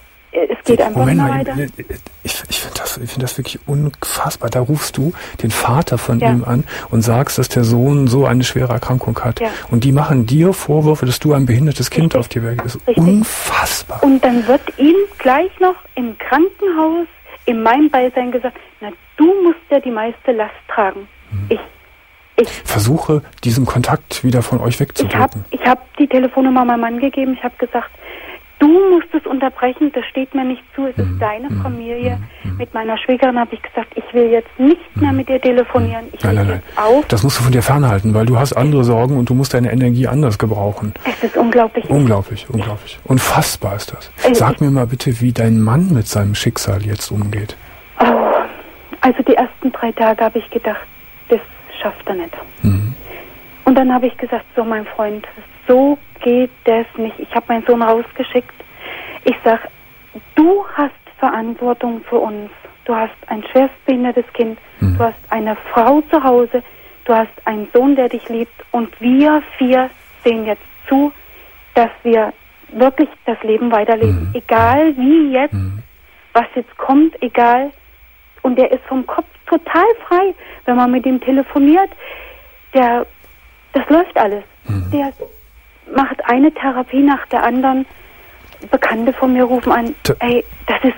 Es geht so, einfach Moment mal mal, weiter. Ich, ich finde das, ich find das wirklich unfassbar. Da rufst du den Vater von ja. ihm an und sagst, dass der Sohn so eine schwere Erkrankung hat. Ja. Und die machen dir Vorwürfe, dass du ein behindertes Kind Richtig. auf die Welt bist. Unfassbar. Und dann wird ihm gleich noch im Krankenhaus in meinem Beisein gesagt, na, du musst ja die meiste Last tragen. Hm. Ich, ich versuche, diesen Kontakt wieder von euch wegzudrücken. Ich habe ich hab die Telefonnummer meinem Mann gegeben. Ich habe gesagt, du musst es unterbrechen, das steht mir nicht zu, es ist mm, deine mm, Familie. Mm, mit meiner Schwägerin habe ich gesagt, ich will jetzt nicht mehr mit dir telefonieren, ich nein, will nein, jetzt nein. auf. Das musst du von dir fernhalten, weil du hast andere Sorgen und du musst deine Energie anders gebrauchen. Es ist unglaublich. Unglaublich, unglaublich. Unfassbar ist das. Also Sag ich, mir mal bitte, wie dein Mann mit seinem Schicksal jetzt umgeht. Oh, also die ersten drei Tage habe ich gedacht, das schafft er nicht. Mhm. Und dann habe ich gesagt, so mein Freund, so geht das nicht. Ich habe meinen Sohn rausgeschickt. Ich sag, du hast Verantwortung für uns. Du hast ein schwerstbehindertes Kind. Mhm. Du hast eine Frau zu Hause. Du hast einen Sohn, der dich liebt. Und wir vier sehen jetzt zu, dass wir wirklich das Leben weiterleben. Mhm. Egal wie jetzt, mhm. was jetzt kommt, egal. Und der ist vom Kopf total frei. Wenn man mit ihm telefoniert, der, das läuft alles. Mhm. Der macht eine Therapie nach der anderen. Bekannte von mir rufen an, T- ey, das ist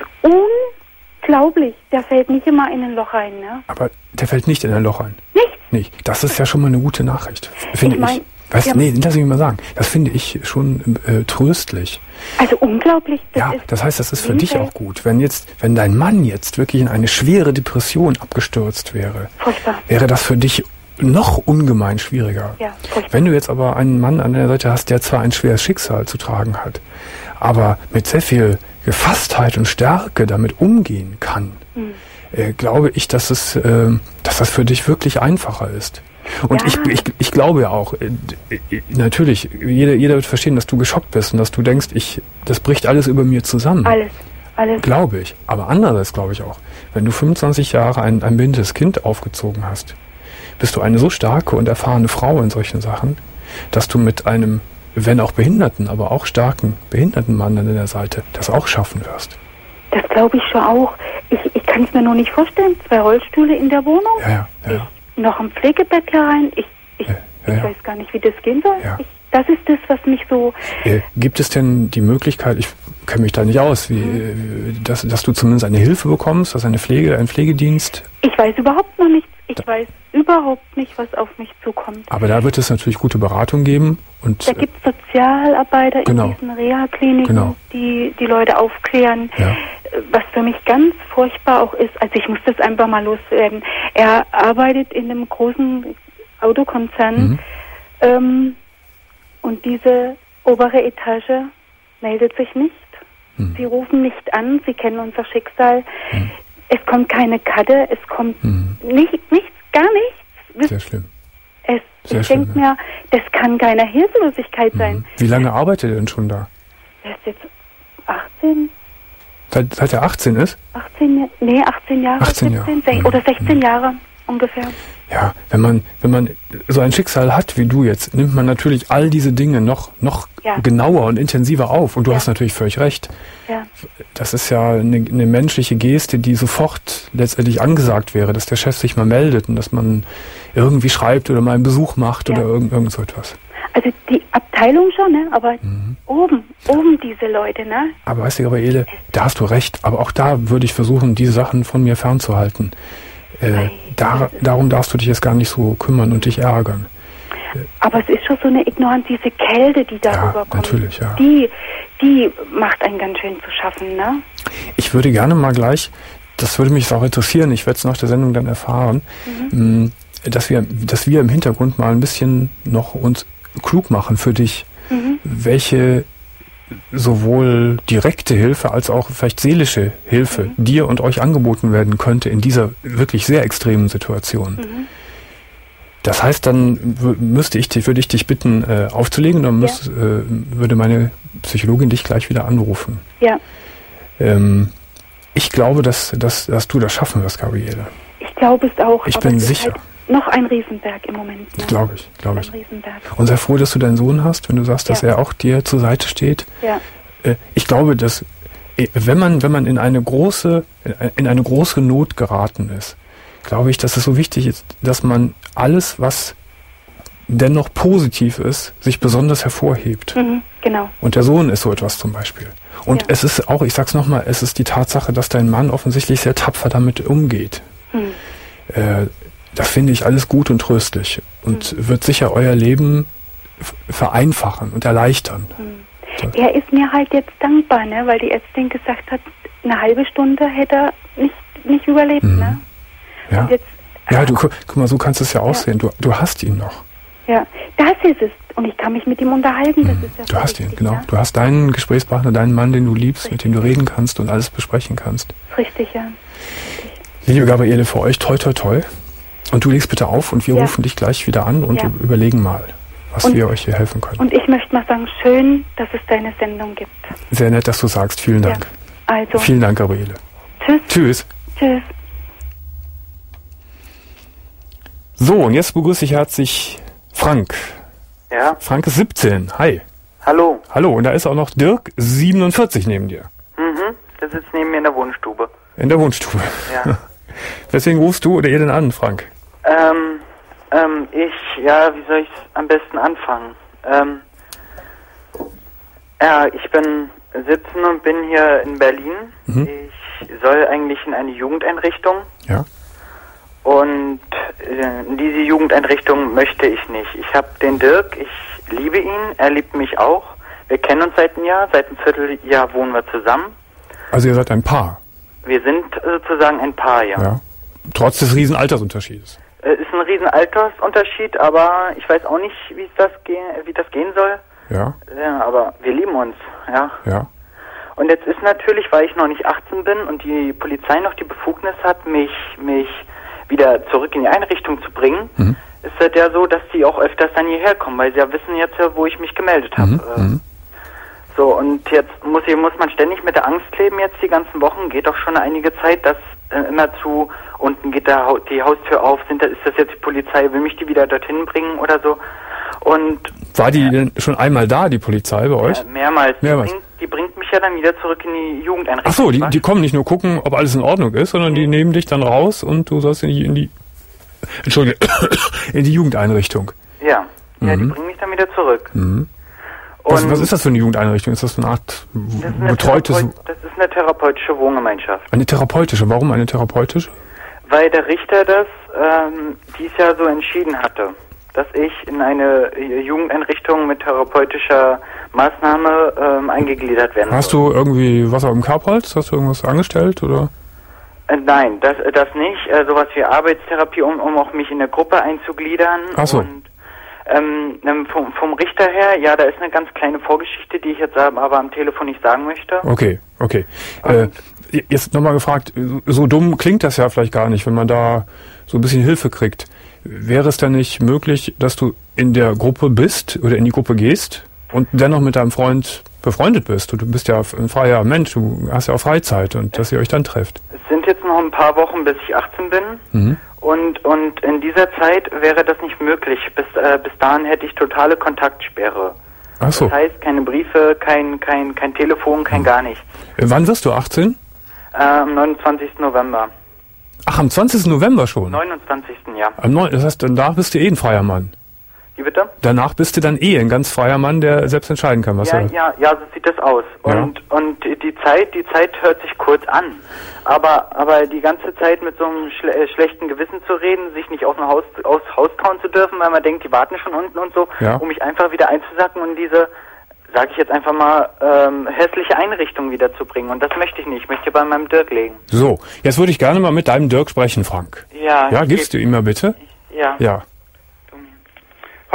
unglaublich. Der fällt nicht immer in ein Loch rein, ne? Aber der fällt nicht in ein Loch rein? Nicht? Nicht. Das ist ja schon mal eine gute Nachricht, finde ich. Mein, ich. Weißt, ja, nee, lass mich mal sagen. Das finde ich schon äh, tröstlich. Also unglaublich. Das ja, ist das heißt, das ist für dich auch gut. Wenn jetzt, wenn dein Mann jetzt wirklich in eine schwere Depression abgestürzt wäre, furchtbar. wäre das für dich noch ungemein schwieriger. Ja, furchtbar. Wenn du jetzt aber einen Mann an der Seite hast, der zwar ein schweres Schicksal zu tragen hat, aber mit sehr viel Gefasstheit und Stärke damit umgehen kann, mhm. äh, glaube ich, dass es, äh, dass das für dich wirklich einfacher ist. Und ja. ich, ich, ich glaube ja auch, äh, äh, natürlich, jeder, jeder wird verstehen, dass du geschockt bist und dass du denkst, ich, das bricht alles über mir zusammen. Alles, alles. Glaube ich. Aber andererseits glaube ich auch, wenn du fünfundzwanzig Jahre ein, ein behindertes Kind aufgezogen hast, bist du eine so starke und erfahrene Frau in solchen Sachen, dass du mit einem, wenn auch behinderten, aber auch starken, behinderten Mann an deiner Seite das auch schaffen wirst. Das glaube ich schon auch. Ich, ich kann es mir nur nicht vorstellen. Zwei Rollstühle in der Wohnung. Ja, ja, ja. Ich, noch ein Pflegebettler rein. Ich, ich, ja, ja, ich weiß gar nicht, wie das gehen soll. Ja. Ich, das ist das, was mich so... Äh, gibt es denn die Möglichkeit, ich kenne mich da nicht aus, wie, mhm. dass, dass du zumindest eine Hilfe bekommst, dass eine Pflege, ein Pflegedienst? Ich weiß überhaupt noch nichts. Ich da. weiß überhaupt nicht, was auf mich zukommt. Aber da wird es natürlich gute Beratung geben. Und da gibt es Sozialarbeiter genau. in diesen Reha-Kliniken, genau. die die Leute aufklären. Ja. Was für mich ganz furchtbar auch ist, also ich muss das einfach mal loswerden. Er arbeitet in einem großen Autokonzern mhm. ähm, und diese obere Etage meldet sich nicht. Mhm. Sie rufen nicht an, sie kennen unser Schicksal. Mhm. Es kommt keine Karte, es kommt mhm. nicht, nichts, gar nichts. Sehr schlimm. Es, Sehr ich denke mir, das kann keine Hilflosigkeit mhm. sein. Wie lange arbeitet er denn schon da? Er ist jetzt achtzehn. Seit, seit er achtzehn ist? achtzehn, nee, achtzehn Jahre. achtzehn siebzehn, Jahre. sechzehn, oder sechzehn mhm. Jahre ungefähr. Ja, wenn man, wenn man so ein Schicksal hat wie du jetzt, nimmt man natürlich all diese Dinge noch, noch ja. genauer und intensiver auf. Und du ja. hast natürlich völlig recht. Ja. Das ist ja eine, eine menschliche Geste, die sofort letztendlich angesagt wäre, dass der Chef sich mal meldet und dass man irgendwie schreibt oder mal einen Besuch macht ja. oder irgend, irgend so etwas. Also die Abteilung schon, ne? Aber mhm. oben, oben diese Leute, ne? Aber weißt du, Gabriele, da hast du recht. Aber auch da würde ich versuchen, diese Sachen von mir fernzuhalten. Äh, da, darum darfst du dich jetzt gar nicht so kümmern und dich ärgern. Aber es ist schon so eine Ignoranz, diese Kälte, die darüber ja, kommt. Natürlich, ja. Die, die macht einen ganz schön zu schaffen, ne? Ich würde gerne mal gleich, das würde mich auch interessieren, ich werde es nach der Sendung dann erfahren, mhm. dass wir, dass wir im Hintergrund mal ein bisschen noch uns klug machen für dich, mhm. welche sowohl direkte Hilfe als auch vielleicht seelische Hilfe mhm. dir und euch angeboten werden könnte in dieser wirklich sehr extremen Situation. Mhm. Das heißt, dann müsste ich, würde ich dich bitten, äh, aufzulegen, dann müsste, ja. äh, würde meine Psychologin dich gleich wieder anrufen. Ja. Ähm, ich glaube, dass, dass, dass du das schaffen wirst, Gabriele. Ich glaube es auch. Ich aber bin es sicher. ist halt noch ein Riesenberg im Moment. Ne? Glaube ich, glaube ich. Ein Riesenberg. Und sei froh, dass du deinen Sohn hast, wenn du sagst, dass ja. er auch dir zur Seite steht. Ja. Äh, ich glaube, dass äh, wenn man, wenn man in eine große, in eine große Not geraten ist, glaube ich, dass es so wichtig ist, dass man alles, was dennoch positiv ist, sich besonders hervorhebt. Mhm, genau. Und der Sohn ist so etwas zum Beispiel. Und ja. es ist auch, ich sag's nochmal, es ist die Tatsache, dass dein Mann offensichtlich sehr tapfer damit umgeht. Mhm. Äh, das finde ich alles gut und tröstlich und mhm. wird sicher euer Leben f- vereinfachen und erleichtern. Mhm. So. Er ist mir halt jetzt dankbar, ne, weil die Ärztin gesagt hat, eine halbe Stunde hätte er nicht, nicht überlebt. Mhm. Ne? Ja, und jetzt, ja du, guck mal, so kannst du es ja aussehen. Ja. Du, du hast ihn noch. Ja, das ist es. Und ich kann mich mit ihm unterhalten. Das mhm. ist ja du hast richtig, ihn, genau. Ja? Du hast deinen Gesprächspartner, deinen Mann, den du liebst, richtig. mit dem du reden kannst und alles besprechen kannst. Richtig, ja. Richtig. Liebe Gabriele, für euch toi toi toi. Und du legst bitte auf und wir ja. rufen dich gleich wieder an und ja. überlegen mal, was und, wir euch hier helfen können. Und ich möchte mal sagen, schön, dass es deine Sendung gibt. Sehr nett, dass du sagst. Vielen Dank. Ja. Also. Vielen Dank, Gabriele. Tschüss. Tschüss. Tschüss. So, und jetzt begrüße ich herzlich Frank. Ja. Frank ist siebzehn. Hi. Hallo. Hallo, und da ist auch noch Dirk, siebenundvierzig neben dir. Mhm, der sitzt neben mir in der Wohnstube. In der Wohnstube. Ja. Weswegen rufst du oder ihr denn an, Frank? Ähm, ähm, ich, ja, wie soll ich am besten anfangen? Ähm, ja, ich bin siebzehn und bin hier in Berlin. Mhm. Ich soll eigentlich in eine Jugendeinrichtung. Ja. Und äh, in diese Jugendeinrichtung möchte ich nicht. Ich habe den Dirk, ich liebe ihn, er liebt mich auch. Wir kennen uns seit einem Jahr, seit einem Vierteljahr wohnen wir zusammen. Also ihr seid ein Paar? Wir sind sozusagen ein Paar, ja. Ja. Trotz des riesen Altersunterschiedes? Es ist ein riesen Altersunterschied, aber ich weiß auch nicht, wie das, ge- wie das gehen soll. Ja. Ja, aber wir lieben uns, ja. Ja. Und jetzt ist natürlich, weil ich noch nicht achtzehn bin und die Polizei noch die Befugnis hat, mich, mich wieder zurück in die Einrichtung zu bringen, mhm. ist es ja so, dass die auch öfters dann hierher kommen, weil sie ja wissen jetzt, wo ich mich gemeldet habe. Mhm. So, und jetzt muss, muss man ständig mit der Angst leben, jetzt die ganzen Wochen, geht auch schon einige Zeit, dass äh, immer zu, unten geht da die Haustür auf, sind da, ist das jetzt die Polizei, will mich die wieder dorthin bringen oder so. Und war die denn schon einmal da, die Polizei bei euch? Äh, mehrmals. mehrmals. Die, bringt, die bringt mich ja dann wieder zurück in die Jugendeinrichtung. Ach so, die, die kommen nicht nur gucken, ob alles in Ordnung ist, sondern mhm. die nehmen dich dann raus und du sollst in die, in die Entschuldige, in die Jugendeinrichtung. Ja, mhm. ja, die bringen mich dann wieder zurück. Mhm. Was, was ist das für eine Jugendeinrichtung? Ist das eine Art das ist eine betreutes... Therapeut, das ist eine therapeutische Wohngemeinschaft. Eine therapeutische? Warum eine therapeutische? Weil der Richter das ähm, dies Jahr so entschieden hatte, dass ich in eine Jugendeinrichtung mit therapeutischer Maßnahme ähm, eingegliedert werden Hast soll. du irgendwie Wasser im Kerbholz? Hast du irgendwas angestellt, oder? Äh, nein, das, das nicht. Äh, sowas wie Arbeitstherapie, um, um auch mich in der Gruppe einzugliedern. Ach so. Und ähm, vom, vom Richter her, ja, da ist eine ganz kleine Vorgeschichte, die ich jetzt aber am Telefon nicht sagen möchte. Okay, okay. Äh, jetzt nochmal gefragt, so dumm klingt das ja vielleicht gar nicht, wenn man da so ein bisschen Hilfe kriegt. Wäre es dann nicht möglich, dass du in der Gruppe bist oder in die Gruppe gehst und dennoch mit deinem Freund befreundet bist? Du bist ja ein freier Mensch, du hast ja auch Freizeit und dass ihr euch dann trefft. Es sind jetzt noch ein paar Wochen, bis ich achtzehn bin. Mhm. Und, und in dieser Zeit wäre das nicht möglich. Bis, äh, bis dahin hätte ich totale Kontaktsperre. Ach so. Das heißt, keine Briefe, kein, kein, kein Telefon, kein mhm. gar nichts. Äh, wann wirst du achtzehn? Äh, am neunundzwanzigsten November. Ach, am zwanzigsten November schon? neunundzwanzigsten Ja. Am neun, das heißt, danach bist du eh ein freier Mann. Wie bitte? Danach bist du dann eh ein ganz freier Mann, der selbst entscheiden kann, was ja, er... Ja, ja, so sieht das aus. Und, ja. und die Zeit, die Zeit hört sich kurz an. Aber, aber die ganze Zeit mit so einem schle äh, schlechten Gewissen zu reden, sich nicht aus dem Haus, aus Haus trauen zu dürfen, weil man denkt, die warten schon unten und so, ja. um mich einfach wieder einzusacken und diese, sage ich jetzt einfach mal, ähm, hässliche Einrichtung wiederzubringen. Und das möchte ich nicht. Ich möchte bei meinem Dirk legen. So, jetzt würde ich gerne mal mit deinem Dirk sprechen, Frank. Ja. Ja, gibst du ihm mal bitte? Ja. Ja.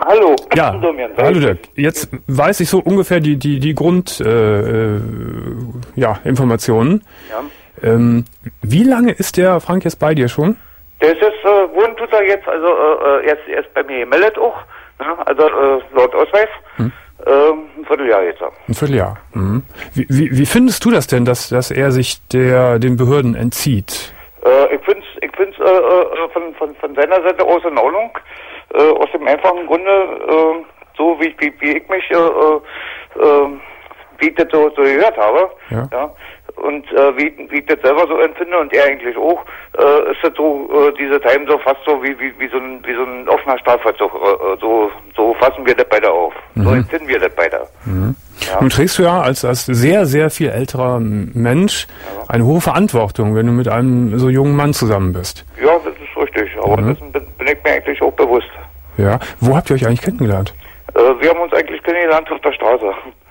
Hallo. Ja, hallo Dirk. Jetzt weiß ich so ungefähr die die die Grund äh, äh, ja, Informationen. Ja. Ähm, wie lange ist der Frank jetzt bei dir schon? Der ist jetzt, äh, wohnt tut er jetzt, also äh, er, ist, er ist bei mir gemeldet auch, ne? Also äh, laut Ausweis, hm. äh, ein Vierteljahr jetzt. Ein Vierteljahr. Mhm. Wie, wie, wie findest du das denn, dass dass er sich der den Behörden entzieht? Äh, ich finde es ich find's, äh, äh, von, von, von seiner Seite aus in Ordnung. Äh, aus dem einfachen Grunde, äh, so wie, wie, wie ich mich, äh, äh, wie ich das so, so gehört habe, ja. ja und äh, wie, wie ich das selber so empfinde und er eigentlich auch, äh, ist das so, äh, diese Time so fast so wie, wie, wie so ein, wie so ein offener Strafvollzug, äh, so, so fassen wir das beide auf. Mhm. So empfinden wir das beide. Mhm. Ja. Nun trägst du ja als, als sehr, sehr viel älterer Mensch ja. eine hohe Verantwortung, wenn du mit einem so jungen Mann zusammen bist. Ja, das ist richtig, aber mhm. das bin, bin ich mir eigentlich auch bewusst. Ja, wo habt ihr euch eigentlich kennengelernt? Äh, wir haben uns eigentlich kennengelernt auf der Straße.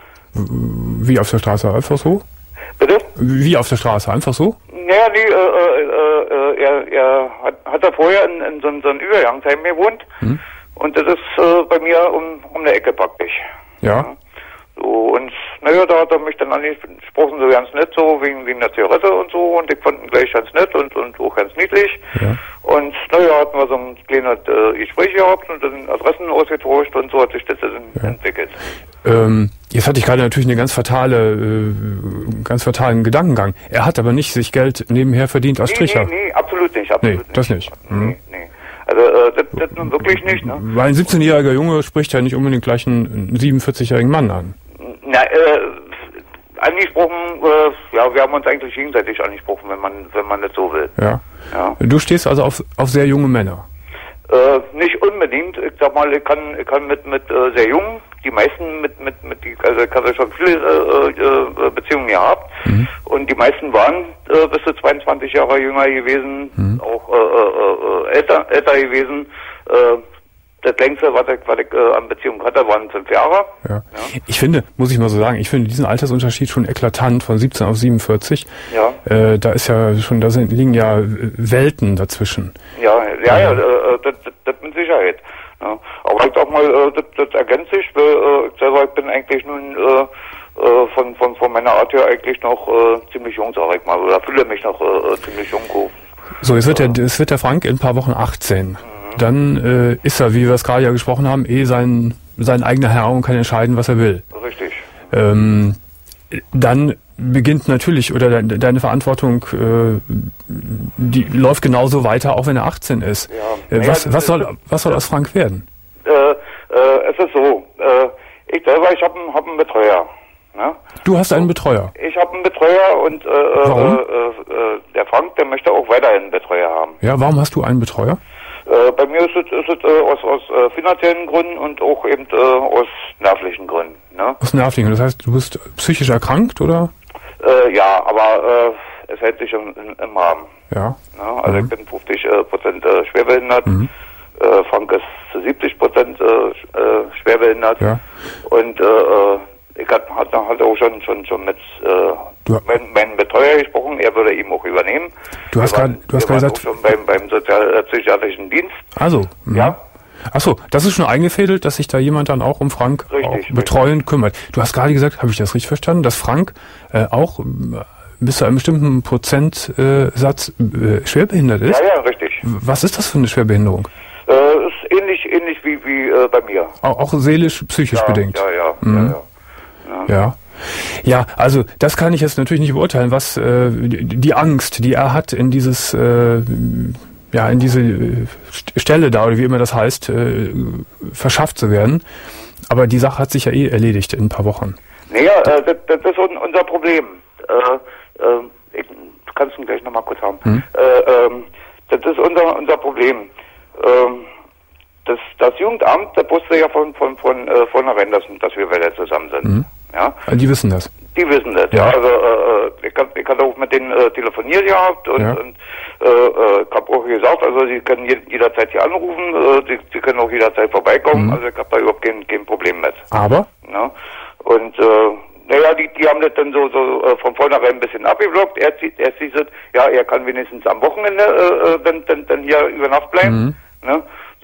Wie auf der Straße? Einfach so? Bitte? Wie auf der Straße? Einfach so? Naja, nee, äh, äh, äh, er, er hat, hat er vorher in, in so, so einem Übergangsheim gewohnt hm. und das ist äh, bei mir um, um der Ecke praktisch. Ja. ja. So, und naja, da hat er mich dann angesprochen, so ganz nett, so wegen, wegen der Zigarette und so, und ich fand ihn gleich ganz nett und, und auch ganz niedlich. Ja. Und naja, hatten wir so ein kleines äh, Gespräch gehabt und dann Adressen ausgetauscht und so hat sich das dann ja. entwickelt. Ähm, jetzt hatte ich gerade natürlich eine ganz fatale, äh, ganz fatalen Gedankengang. Er hat aber nicht sich Geld nebenher verdient als nee, Stricher. Nee, nee, absolut nicht, absolut nee, nicht. das nicht. Mhm. Nee, nee. Also äh, das, das nun wirklich nicht, ne? Weil ein siebzehnjähriger Junge spricht ja nicht unbedingt gleich einen siebenundvierzigjährigen Mann an. Na, äh, angesprochen, äh, ja, wir haben uns eigentlich gegenseitig angesprochen, wenn man, wenn man das so will. Ja. ja. Du stehst also auf, auf sehr junge Männer? Äh, nicht unbedingt. Ich sag mal, ich kann, ich kann mit, mit äh, sehr jungen, die meisten mit, mit, mit, die, also ich habe schon viele äh, äh, Beziehungen gehabt mhm. und die meisten waren äh, bis zu zweiundzwanzig Jahre jünger gewesen, mhm. auch äh, äh, älter, älter gewesen. Äh, Das längste, was ich, was ich äh, an Beziehungen hatte, waren fünf Jahre. Ja. Ja. Ich finde, muss ich mal so sagen, ich finde diesen Altersunterschied schon eklatant von siebzehn auf siebenundvierzig. Ja. Äh, da ist ja schon, da sind, liegen ja Welten dazwischen. Ja, ja, ja, äh, das, das, das mit Sicherheit. Ja. Aber ich sag mal, äh, das, das ergänzt sich, weil äh, ich selber ich bin eigentlich nun äh, äh, von, von, von meiner Art her eigentlich noch äh, ziemlich jung, sag ich mal, oder fühle mich noch äh, ziemlich jung. So, jetzt wird, der, jetzt wird der Frank in ein paar Wochen achtzehn. Mhm. Dann äh, ist er, wie wir es gerade ja gesprochen haben, eh sein, sein eigener Herr und kann entscheiden, was er will. Richtig. Ähm, dann beginnt natürlich, oder de, deine Verantwortung, äh, die läuft genauso weiter, auch wenn er achtzehn ist. Ja. Äh, was, naja, was, soll, was soll aus Frank werden? Äh, äh, es ist so, äh, ich selber, ich habe einen, hab einen Betreuer. Ne? Du hast einen Betreuer? Ich habe einen Betreuer und äh, warum? Äh, äh, der Frank, der möchte auch weiterhin einen Betreuer haben. Ja, warum hast du einen Betreuer? Äh, bei mir ist es, ist es äh, aus, aus äh, finanziellen Gründen und auch eben äh, aus nervlichen Gründen. Ne? Aus nervlichen, das heißt, du bist psychisch erkrankt, oder? Äh, ja, aber äh, es hält sich im, im Rahmen. Ja. Ne? Also mhm. ich bin fünfzig Prozent äh, schwerbehindert, mhm. äh, Frank ist zu siebzig Prozent äh, schwerbehindert ja. und äh, ich hatte hat, hat auch schon schon schon mit äh, meinem mein Betreuer gesprochen, er würde ihm auch übernehmen. Du hast gerade du hast gerade gesagt schon beim beim sozialpsychiatrischen Dienst. Also mh. ja. Achso, das ist schon eingefädelt, dass sich da jemand dann auch um Frank richtig, auch betreuend richtig. kümmert. Du hast gerade gesagt, habe ich das richtig verstanden, dass Frank äh, auch äh, bis zu einem bestimmten Prozentsatz äh, schwerbehindert ist? Ja, ja, richtig. Was ist das für eine Schwerbehinderung? Äh, ist ähnlich ähnlich wie wie äh, bei mir. Auch, auch seelisch, psychisch ja, bedingt. Ja, ja, mhm. ja, ja. Ja. ja, ja, also das kann ich jetzt natürlich nicht beurteilen, was äh, die, die Angst, die er hat, in dieses, äh, ja, in diese äh, Stelle da oder wie immer das heißt, äh, verschafft zu werden. Aber die Sache hat sich ja eh erledigt in ein paar Wochen. Naja, äh, das, das ist unser Problem. Äh, äh, ich kann es gleich nochmal kurz haben. Hm? Äh, äh, das ist unser unser Problem. Äh, Das, das Jugendamt, das wusste ja von, von, von äh, vornherein, dass, dass wir weiter zusammen sind. Mhm. Ja? Die wissen das? Die wissen das, ja. ja. Also äh, ich habe ich hab auch mit denen äh, telefoniert gehabt und, ja. und äh, äh, habe auch gesagt, also sie können je, jederzeit hier anrufen, äh, sie, sie können auch jederzeit vorbeikommen, mhm. also ich habe da überhaupt kein, kein Problem mit. Aber? Ja? Und äh, naja, die, die haben das dann so, so äh, von vornherein ein bisschen abgeblockt. Er zieht, er sieht, ja, er kann wenigstens am Wochenende äh, dann, dann, dann hier über Nacht bleiben. Mhm. Ne?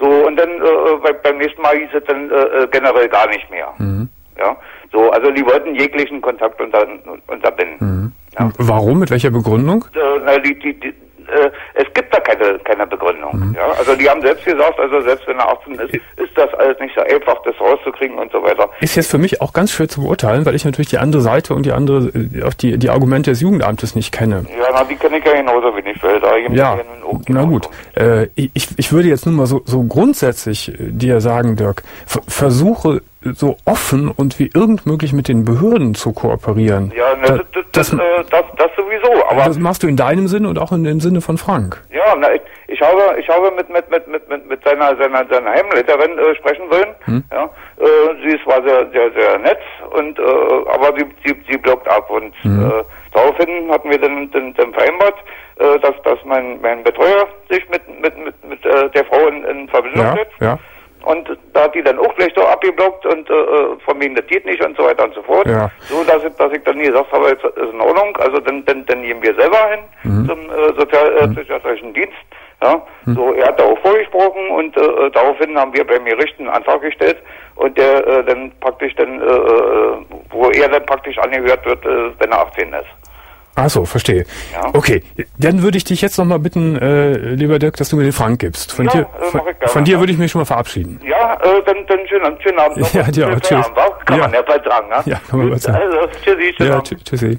So, und dann äh, bei, beim nächsten Mal hieß es dann äh, generell gar nicht mehr. Mhm. Ja, so, also die wollten jeglichen Kontakt unter, unterbinden. Mhm. Ja. Warum? Mit welcher Begründung? Äh, na, die, die, die, äh, es gibt da keine, keine Begründung. Mhm. Ja, also die haben selbst gesagt, also selbst wenn er achtzehn ist, ist das alles nicht so einfach, das rauszukriegen und so weiter. Ist jetzt für mich auch ganz schwer zu beurteilen, weil ich natürlich die andere Seite und die andere, auch die, die Argumente des Jugendamtes nicht kenne. Ja, na, die kenne ich ja genauso wenig, weil da eben ja, na gut. Äh, ich, ich würde jetzt nur mal so, so grundsätzlich dir sagen, Dirk, f- versuche so offen und wie irgend möglich mit den Behörden zu kooperieren. Ja, ne, das, das, das, das, das, das sowieso. Aber das machst du in deinem Sinne und auch in dem Sinne von Frank. Ja, na, ich, ich habe, ich habe mit mit mit mit mit, mit seiner seiner seiner Heimleiterin äh, sprechen wollen. Hm. Ja, äh, sie ist, war sehr sehr sehr nett und äh, aber sie sie sie blockt ab und hm. äh, daraufhin hatten wir dann dann, dann vereinbart, äh, dass dass mein mein Betreuer sich mit mit mit mit äh, der Frau in, in Verbindung ja, setzt. Ja. Und da hat die dann auch gleich so abgeblockt und äh, von wegen das geht nicht und so weiter und so fort. Ja. So, dass ich, dass ich dann gesagt habe, jetzt ist in Ordnung, also dann, dann, dann gehen wir selber hin mhm. zum äh, sozialpsychiatrischen mhm. Dienst. Ja. Mhm. So, er hat da auch vorgesprochen und äh, daraufhin haben wir beim Gericht einen Antrag gestellt und der äh, dann praktisch dann, äh, wo er dann praktisch angehört wird, äh, wenn er achtzehn ist. Ach so, verstehe. Ja. Okay, dann würde ich dich jetzt nochmal bitten, äh, lieber Dirk, dass du mir den Frank gibst. Von ja, dir, äh, von, von dir würde ich mich schon mal verabschieden. Ja, äh, dann, dann schönen, schönen Abend noch. Ja, dir auch. Tschüss. Abend, kann ja. man ja bald sagen, ne? Ja, kann man bald sagen. Also, tschüssi, schönen ja, Abend. Tschüssi.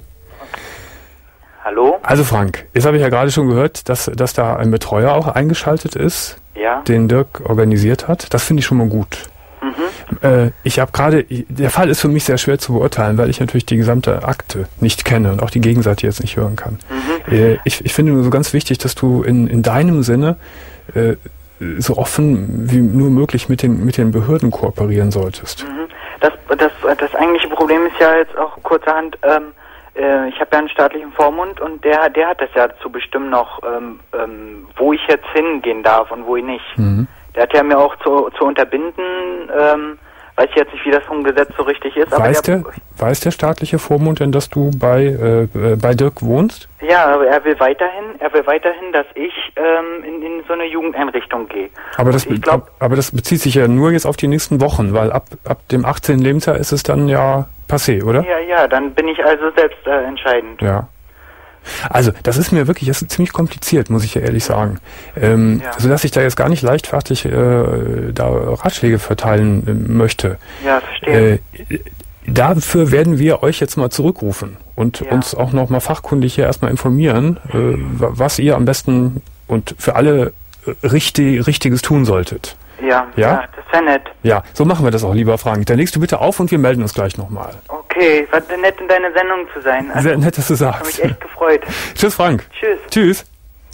Hallo? Also Frank, jetzt habe ich ja gerade schon gehört, dass, dass da ein Betreuer auch eingeschaltet ist, ja. den Dirk organisiert hat. Das finde ich schon mal gut. Mhm. Äh, ich habe gerade, der Fall ist für mich sehr schwer zu beurteilen, weil ich natürlich die gesamte Akte nicht kenne und auch die Gegenseite jetzt nicht hören kann. Mhm. Äh, ich, ich finde nur so ganz wichtig, dass du in, in deinem Sinne äh, so offen wie nur möglich mit den, mit den Behörden kooperieren solltest. Mhm. Das, das, das eigentliche Problem ist ja jetzt auch kurzerhand, ähm, äh, ich habe ja einen staatlichen Vormund und der, der hat das ja zu bestimmen noch, ähm, ähm, wo ich jetzt hingehen darf und wo ich nicht. Mhm. Der hat ja mir auch zu, zu unterbinden, ähm, weiß ich jetzt nicht, wie das vom Gesetz so richtig ist. Aber weiß, der, der, weiß der staatliche Vormund denn, dass du bei, äh, bei Dirk wohnst? Ja, aber er will weiterhin, er will weiterhin, dass ich ähm, in, in so eine Jugendeinrichtung gehe. Aber das, be- glaub, aber das bezieht sich ja nur jetzt auf die nächsten Wochen, weil ab, ab dem achtzehnten Lebensjahr ist es dann ja passé, oder? Ja, ja, dann bin ich also selbst äh, entscheidend. Ja. Also, das ist mir wirklich, das ist ziemlich kompliziert, muss ich ja ehrlich sagen. Ähm, ja. Sodass ich da jetzt gar nicht leichtfertig äh, da Ratschläge verteilen äh, möchte. Ja, verstehe. Äh, dafür werden wir euch jetzt mal zurückrufen und ja. uns auch nochmal fachkundig hier erstmal informieren, äh, was ihr am besten und für alle richtig, Richtiges tun solltet. Ja, ja, ja, das wäre nett. Ja, so machen wir das auch, lieber Frank. Dann legst du bitte auf und wir melden uns gleich nochmal. Okay, war nett in deiner Sendung zu sein. Also, sehr nett, dass du sagst. Hab mich echt gefreut. Tschüss, Frank. Tschüss. Tschüss.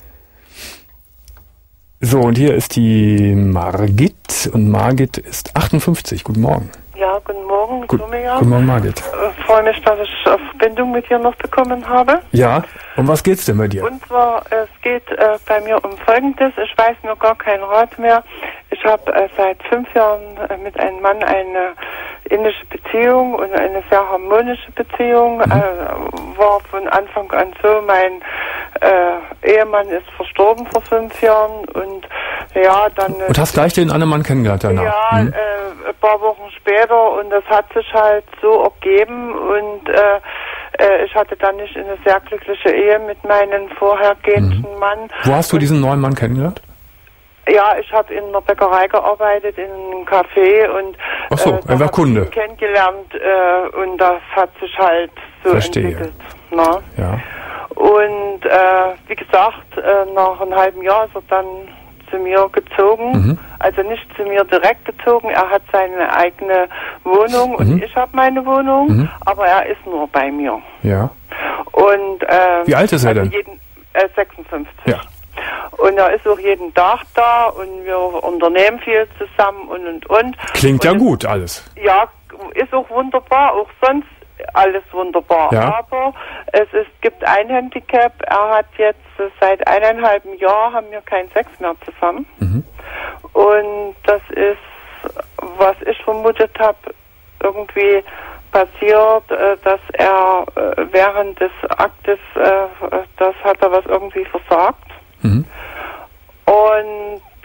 So, und hier ist die Margit und Margit ist achtundfünfzig. Guten Morgen. Ja, guten Morgen. Gut, guten Morgen, Margit. Ich freue mich, dass ich eine Verbindung mit dir noch bekommen habe. Ja, um was geht's denn bei dir? Und zwar, es geht äh, bei mir um Folgendes. Ich weiß nur gar keinen Rat mehr. Ich habe äh, seit fünf Jahren äh, mit einem Mann eine indische Beziehung und eine sehr harmonische Beziehung. Mhm. Äh, war von Anfang an so. Mein äh, Ehemann ist verstorben vor fünf Jahren und ja, dann... Und hast gleich den anderen Mann kennengelernt danach? Ja, mhm. äh, ein paar Wochen später und das hat sich halt so ergeben und äh, äh, ich hatte dann nicht eine sehr glückliche Ehe mit meinem vorhergehenden mhm. Mann. Wo hast du diesen neuen Mann kennengelernt? Ja, ich habe in einer Bäckerei gearbeitet, in einem Café und Ach so, äh, er war Kunde. Ich kennengelernt äh, und das hat sich halt so Verstehe. entwickelt. Na? Ja. Und äh, wie gesagt, äh, nach einem halben Jahr ist er dann zu mir gezogen, mhm. also nicht zu mir direkt gezogen, er hat seine eigene Wohnung und mhm. ich habe meine Wohnung, mhm. aber er ist nur bei mir. Ja. Und äh, wie alt ist er also denn? Jeden, äh, sechsundfünfzig. Ja. Und er ist auch jeden Tag da und wir unternehmen viel zusammen und und und. Klingt und ja gut alles. Ja, ist auch wunderbar, auch sonst alles wunderbar. Ja. Aber es ist, gibt ein Handicap, er hat jetzt seit eineinhalb Jahren haben wir keinen Sex mehr zusammen. Mhm. Und das ist, was ich vermutet habe, irgendwie passiert, dass er während des Aktes, das hat er was irgendwie versagt. Mhm. Und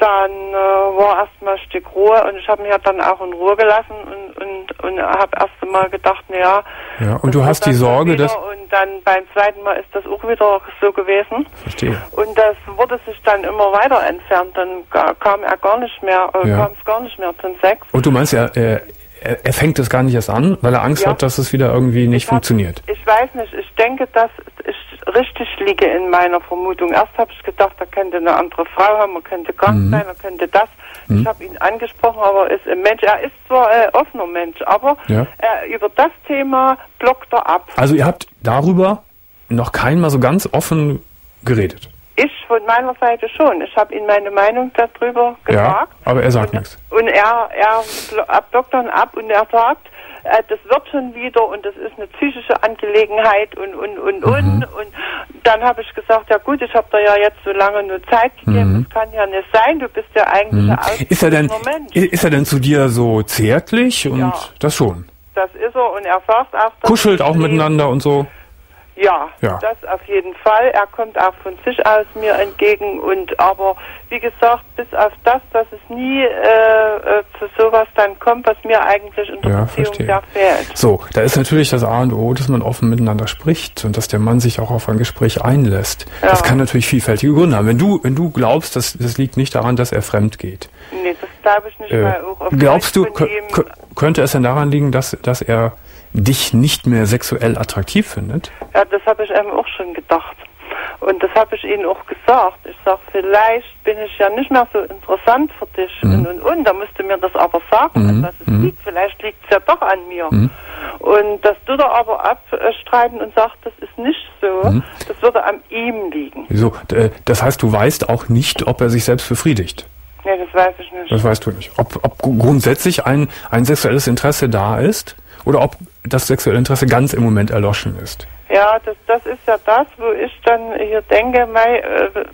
dann äh, war erstmal ein Stück Ruhe und ich habe mich ja dann auch in Ruhe gelassen und, und, und habe erst einmal gedacht, naja. Ja, und du hast die Sorge, dass... Und dann beim zweiten Mal ist das auch wieder so gewesen. Verstehe. Und das wurde sich dann immer weiter entfernt, dann kam er gar nicht mehr, äh, ja. kam es gar nicht mehr zum Sex. Und du meinst ja, er, er fängt das gar nicht erst an, weil er Angst ja. hat, dass es wieder irgendwie nicht ich funktioniert. Hab, ich weiß nicht, ich denke, dass ich richtig liege in meiner Vermutung. Erst habe ich gedacht, er könnte eine andere Frau haben, er könnte krank mhm. sein, er könnte das. Mhm. Ich habe ihn angesprochen, aber er ist ein Mensch. Er ist zwar ein offener Mensch, aber ja. er, über das Thema blockt er ab. Also ihr habt darüber noch keinmal so ganz offen geredet? Ich von meiner Seite schon. Ich habe ihm meine Meinung darüber gesagt. Ja, aber er sagt und, nichts. Und er, er blockt dann ab und er sagt, äh, das wird schon wieder und das ist eine psychische Angelegenheit und, und, und, mhm. und. Und dann habe ich gesagt, ja gut, ich habe da ja jetzt so lange nur Zeit gegeben, mhm. das kann ja nicht sein, du bist ja eigentlich mhm. ein ist er denn Mensch. Ist er denn zu dir so zärtlich und ja. das schon? Das ist er und er sagt auch... Kuschelt auch miteinander und so? Ja, ja, das auf jeden Fall. Er kommt auch von sich aus mir entgegen und aber wie gesagt, bis auf das, dass es nie äh, äh, zu sowas dann kommt, was mir eigentlich in der ja, Beziehung verstehe. sehr fehlt. So, da ist natürlich das A und O, dass man offen miteinander spricht und dass der Mann sich auch auf ein Gespräch einlässt. Ja. Das kann natürlich vielfältige Gründe haben. Wenn du, wenn du glaubst, dass das liegt nicht daran, dass er fremd geht. Nee, das glaube ich nicht, äh, weil auch auf glaubst du, könnte es denn daran liegen, dass, dass er dich nicht mehr sexuell attraktiv findet? Ja, das habe ich einem auch schon gedacht. Und das habe ich ihnen auch gesagt. Ich sage, vielleicht bin ich ja nicht mehr so interessant für dich. Mhm. Und, und, und. Da musst du mir das aber sagen, mhm. dass es mhm. liegt. Vielleicht liegt es ja doch an mir. Mhm. Und das tut er aber abstreiten und sagt, das ist nicht so. Mhm. Das würde an ihm liegen. Wieso? Das heißt, du weißt auch nicht, ob er sich selbst befriedigt? Nee, das weiß ich nicht. Das weißt du nicht. Ob, ob grundsätzlich ein, ein sexuelles Interesse da ist oder ob das sexuelle Interesse ganz im Moment erloschen ist. Ja, das, das ist ja das, wo ich dann hier denke, mei, äh, äh,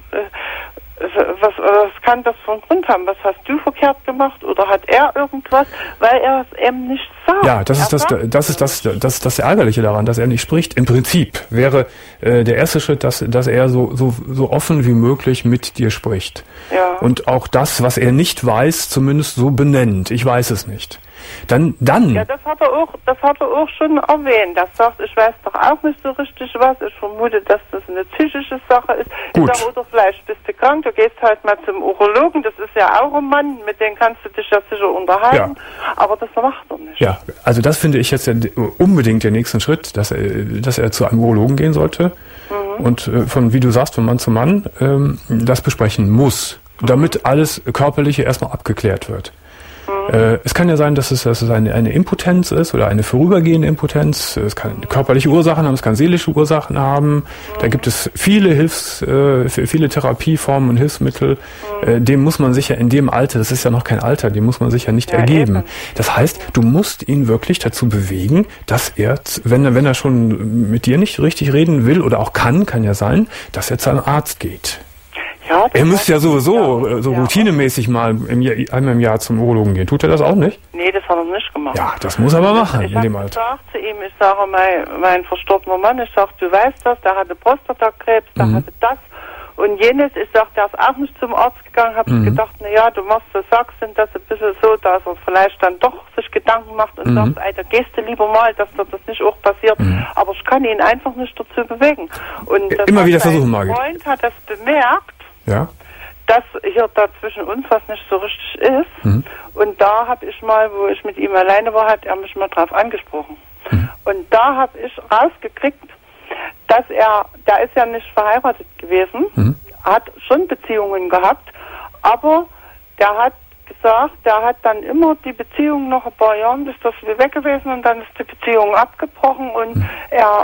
was, was kann das für einen Grund haben? Was hast du verkehrt gemacht oder hat er irgendwas? Weil er es eben nicht sagt. Ja, das ist das, das ist das, das, das Ärgerliche daran, dass er nicht spricht. Im Prinzip wäre äh, der erste Schritt, dass, dass er so, so, so offen wie möglich mit dir spricht. Ja. Und auch das, was er nicht weiß, zumindest so benennt. Ich weiß es nicht. Dann, dann. Ja, das hat er auch, das hat er auch schon erwähnt. Er sagt, ich weiß doch auch nicht so richtig was. Ich vermute, dass das eine psychische Sache ist. Gut. Ich sage, oder vielleicht bist du krank, du gehst halt mal zum Urologen. Das ist ja auch ein Mann, mit dem kannst du dich ja sicher unterhalten. Ja. Aber das macht er nicht. Ja, also das finde ich jetzt ja unbedingt den nächsten Schritt, dass er, dass er zu einem Urologen gehen sollte. Mhm. Und äh, von, wie du sagst, von Mann zu Mann, ähm, das besprechen muss, damit alles Körperliche erstmal abgeklärt wird. Äh, es kann ja sein, dass es, dass es eine, eine Impotenz ist oder eine vorübergehende Impotenz. Es kann körperliche Ursachen haben, es kann seelische Ursachen haben. Da gibt es viele Hilfs, äh, viele Therapieformen und Hilfsmittel. Äh, dem muss man sich ja in dem Alter, das ist ja noch kein Alter, dem muss man sich ja nicht ja, ergeben. Eben. Das heißt, du musst ihn wirklich dazu bewegen, dass er, wenn er, wenn er schon mit dir nicht richtig reden will oder auch kann, kann ja sein, dass er zu einem Arzt geht. Ja, er müsste ja sowieso ja, so ja. routinemäßig mal im Jahr, einmal im Jahr zum Urologen gehen. Tut er das auch nicht? Nee, das hat er nicht gemacht. Ja, das muss er aber machen ich in dem Alter. Ich habe gesagt zu ihm, ich sage, mein, mein verstorbener Mann, ich sage, du weißt das, der hatte Prostatakrebs, der mhm. hatte das und jenes. Ich sage, der ist auch nicht zum Arzt gegangen, habe mhm. ich gedacht, na ja, du machst das, sagst ihm das ein bisschen so, dass er vielleicht dann doch sich Gedanken macht und mhm. sagt, ey, da gehst du lieber mal, dass dir das nicht auch passiert. Mhm. Aber ich kann ihn einfach nicht dazu bewegen. Und das immer wieder versuchen, Margit. Mein Freund hat das bemerkt. Ja. Dass hier da zwischen uns was nicht so richtig ist. Mhm. Und da habe ich mal, wo ich mit ihm alleine war, hat er mich mal drauf angesprochen. Mhm. Und da habe ich rausgekriegt, dass er, der ist ja nicht verheiratet gewesen, mhm. hat schon Beziehungen gehabt, aber der hat gesagt, der hat dann immer die Beziehung noch ein paar Jahre, bis das wieder weg gewesen und dann ist die Beziehung abgebrochen und mhm. er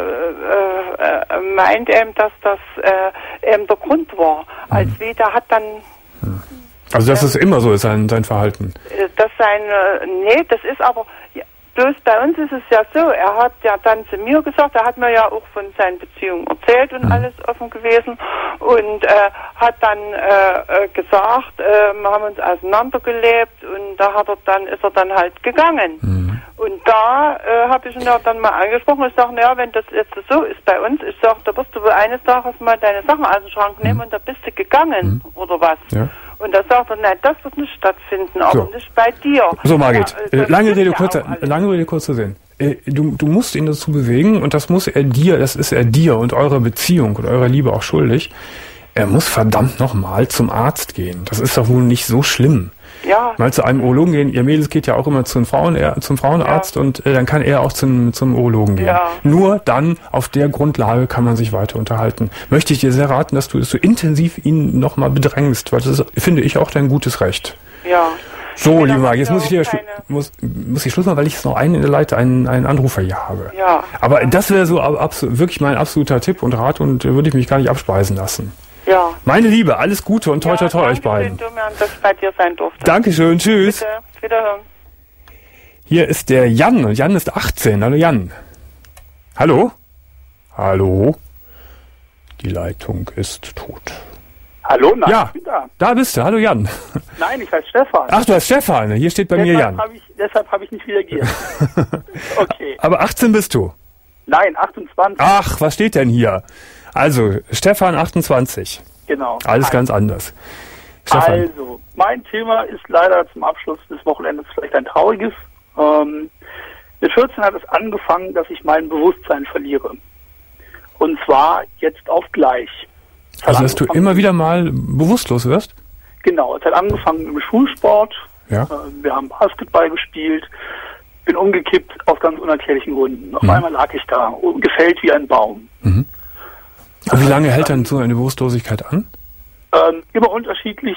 äh, äh, äh, meint eben, dass das äh, eben der Grund war. Mhm. Als wie, der hat dann... Also das äh, ist immer so, ist sein, sein Verhalten? Das sein, äh, nee, das ist aber... Ja, bloß bei uns ist es ja so, er hat ja dann zu mir gesagt, er hat mir ja auch von seinen Beziehungen erzählt und mhm. alles offen gewesen und äh, hat dann äh, gesagt, äh, wir haben uns auseinandergelebt und da hat er dann, ist er dann halt gegangen. Mhm. Und da äh, habe ich ihn ja dann mal angesprochen, ich sage, naja, wenn das jetzt so ist bei uns, ich sage, da wirst du wohl eines Tages mal deine Sachen aus dem Schrank nehmen mhm. und da bist du gegangen mhm. oder was. Ja. Und da sagt er, nein, das wird nicht stattfinden, aber so. nicht bei dir. So, Margit, ja, äh, lange Rede, kurzer, lange Rede, kurzer Sinn. Äh, du, du musst ihn dazu bewegen und das muss er dir, das ist er dir und eurer Beziehung und eurer Liebe auch schuldig. Er muss verdammt nochmal zum Arzt gehen. Das ist doch wohl nicht so schlimm. Ja. Mal zu einem Urologen gehen. Ihr Mädels geht ja auch immer zum, Frauen, zum Frauenarzt ja. und äh, dann kann er auch zum, zum Urologen gehen. Ja. Nur dann, auf der Grundlage kann man sich weiter unterhalten. Möchte ich dir sehr raten, dass du es so intensiv ihn nochmal bedrängst, weil das ist, finde ich, auch dein gutes Recht. Ja. So, liebe Margit, jetzt muss ich dir keine... muss, muss ich Schluss machen, weil ich jetzt noch einen in der Leitung, einen, einen Anrufer hier habe. Ja. Aber das wäre so absolut, wirklich mein absoluter Tipp und Rat und äh, würde ich mich gar nicht abspeisen lassen. Ja. Meine Liebe, alles Gute und toi toi toi euch beiden. Danke schön, dass ich bei dir sein durfte. Dankeschön, tschüss. Bitte, wiederhören. Hier ist der Jan und Jan ist achtzehn. Hallo Jan. Hallo? Hallo? Die Leitung ist tot. Hallo, nein, ja, ich bin da. Da bist du. Hallo Jan. Nein, ich heiße Stefan. Ach, du heißt Stefan. Hier steht bei deshalb mir Jan. Hab ich, deshalb habe ich nicht reagiert. Okay. Aber achtzehn bist du? Nein, achtundzwanzig. Ach, was steht denn hier? Also, Stefan achtundzwanzig. Genau. Alles also, ganz anders. Stefan. Also, mein Thema ist leider zum Abschluss des Wochenendes vielleicht ein trauriges. Ähm, mit vierzehn hat es angefangen, dass ich mein Bewusstsein verliere. Und zwar jetzt auf gleich. Also, dass du immer wieder mal bewusstlos wirst? Genau, es hat angefangen im Schulsport. Ja. Äh, wir haben Basketball gespielt. Bin umgekippt aus ganz unerklärlichen Gründen. Auf mhm. einmal lag ich da, gefällt wie ein Baum. Mhm. Und wie lange hält dann so eine Bewusstlosigkeit an? Ähm, immer unterschiedlich.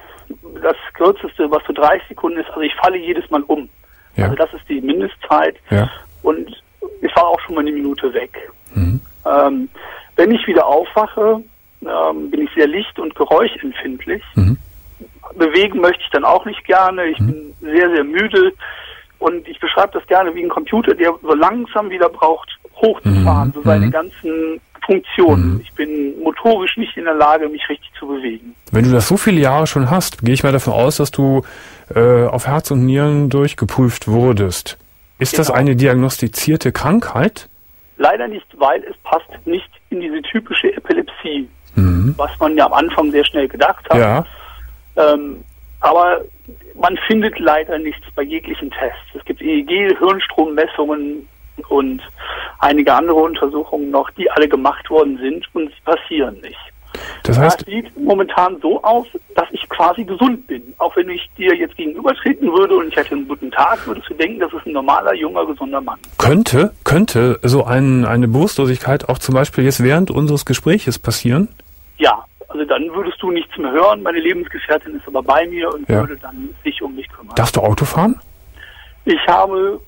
Das kürzeste, was so dreißig Sekunden ist, also ich falle jedes Mal um. Ja. Also das ist die Mindestzeit. Ja. Und ich war auch schon mal eine Minute weg. Mhm. Ähm, wenn ich wieder aufwache, ähm, bin ich sehr licht- und geräuschempfindlich. Mhm. Bewegen möchte ich dann auch nicht gerne. Ich mhm. bin sehr, sehr müde. Und ich beschreibe das gerne wie ein Computer, der so langsam wieder braucht, hochzufahren, mhm. so seine ganzen Funktionen. Mhm. Ich bin motorisch nicht in der Lage, mich richtig zu bewegen. Wenn du das so viele Jahre schon hast, gehe ich mal davon aus, dass du äh, auf Herz und Nieren durchgeprüft wurdest. Ist genau. das eine diagnostizierte Krankheit? Leider nicht, weil es passt nicht in diese typische Epilepsie, mhm. was man ja am Anfang sehr schnell gedacht hat. Ja. Ähm, aber man findet leider nichts bei jeglichen Tests. Es gibt E E G, Hirnstrommessungen und einige andere Untersuchungen noch, die alle gemacht worden sind und sie passieren nicht. Das heißt, es sieht momentan so aus, dass ich quasi gesund bin. Auch wenn ich dir jetzt gegenübertreten würde und ich hätte einen guten Tag, würdest du denken, das ist ein normaler, junger, gesunder Mann. Könnte, könnte so ein, eine Bewusstlosigkeit auch zum Beispiel jetzt während unseres Gespräches passieren? Ja. Also dann würdest du nichts mehr hören. Meine Lebensgefährtin ist aber bei mir und ja. würde dann sich um mich kümmern. Darfst du Auto fahren? Ich habe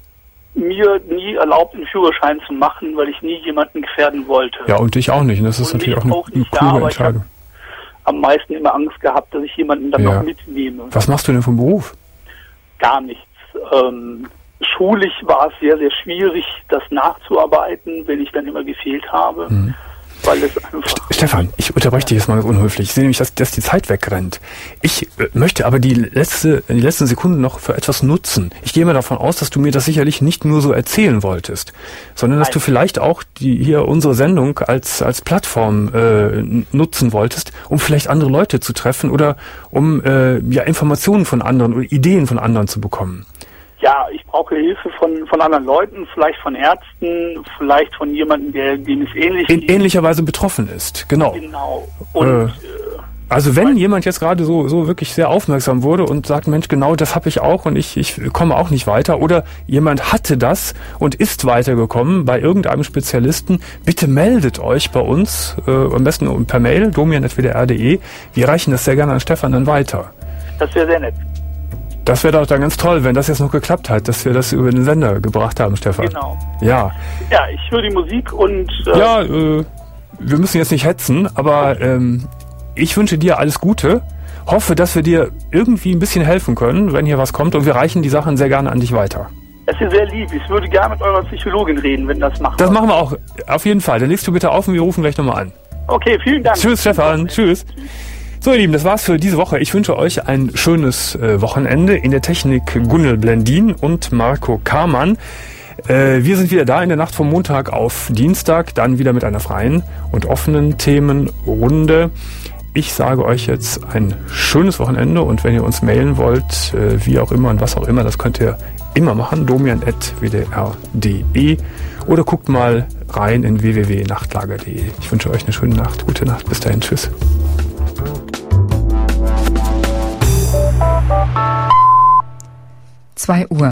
mir nie erlaubt, einen Führerschein zu machen, weil ich nie jemanden gefährden wollte. Ja, und dich auch nicht. Und das ist und natürlich auch eine, auch nicht, eine kluge ja, Entscheidung. Ich habe am meisten immer Angst gehabt, dass ich jemanden dann ja. noch mitnehme. Was machst du denn vom Beruf? Gar nichts. Ähm, schulisch war es sehr, sehr schwierig, das nachzuarbeiten, wenn ich dann immer gefehlt habe. Mhm. Weil es einfach Stefan, ich unterbreche dich jetzt mal unhöflich. Ich sehe nämlich, dass, dass die Zeit wegrennt. Ich äh, möchte aber die letzte, die letzten Sekunden noch für etwas nutzen. Ich gehe mal davon aus, dass du mir das sicherlich nicht nur so erzählen wolltest, sondern dass Nein. du vielleicht auch die hier unsere Sendung als als Plattform äh, nutzen wolltest, um vielleicht andere Leute zu treffen oder um äh, ja Informationen von anderen oder Ideen von anderen zu bekommen. Ja, ich brauche Hilfe von, von anderen Leuten, vielleicht von Ärzten, vielleicht von jemandem, der dem es ähnlich In ähnlicher Weise betroffen ist, genau. Genau. Und, äh, also wenn jemand jetzt gerade so so wirklich sehr aufmerksam wurde und sagt, Mensch, genau das habe ich auch und ich ich komme auch nicht weiter, oder jemand hatte das und ist weitergekommen bei irgendeinem Spezialisten, bitte meldet euch bei uns, äh, am besten per Mail, domian at w d r punkt d e. Wir reichen das sehr gerne an Stefan dann weiter. Das wäre sehr nett. Das wäre doch dann ganz toll, wenn das jetzt noch geklappt hat, dass wir das über den Sender gebracht haben, Stefan. Genau. Ja. Ja, ich höre die Musik und... Äh ja, äh, wir müssen jetzt nicht hetzen, aber ähm, ich wünsche dir alles Gute, hoffe, dass wir dir irgendwie ein bisschen helfen können, wenn hier was kommt, und wir reichen die Sachen sehr gerne an dich weiter. Das ist sehr lieb. Ich würde gerne mit eurer Psychologin reden, wenn das macht. Das machen wir auch, auf jeden Fall. Dann legst du bitte auf und wir rufen gleich nochmal an. Okay, vielen Dank. Tschüss, Stefan. Tschüss. So, ihr Lieben, das war's für diese Woche. Ich wünsche euch ein schönes äh, Wochenende. In der Technik Gunnel Blendin und Marco Kamann. Äh, wir sind wieder da in der Nacht vom Montag auf Dienstag, dann wieder mit einer freien und offenen Themenrunde. Ich sage euch jetzt ein schönes Wochenende und wenn ihr uns mailen wollt, äh, wie auch immer und was auch immer, das könnt ihr immer machen, domian at w d r punkt d e oder guckt mal rein in w w w punkt nachtlager punkt d e. Ich wünsche euch eine schöne Nacht, gute Nacht, bis dahin, tschüss. zwei Uhr.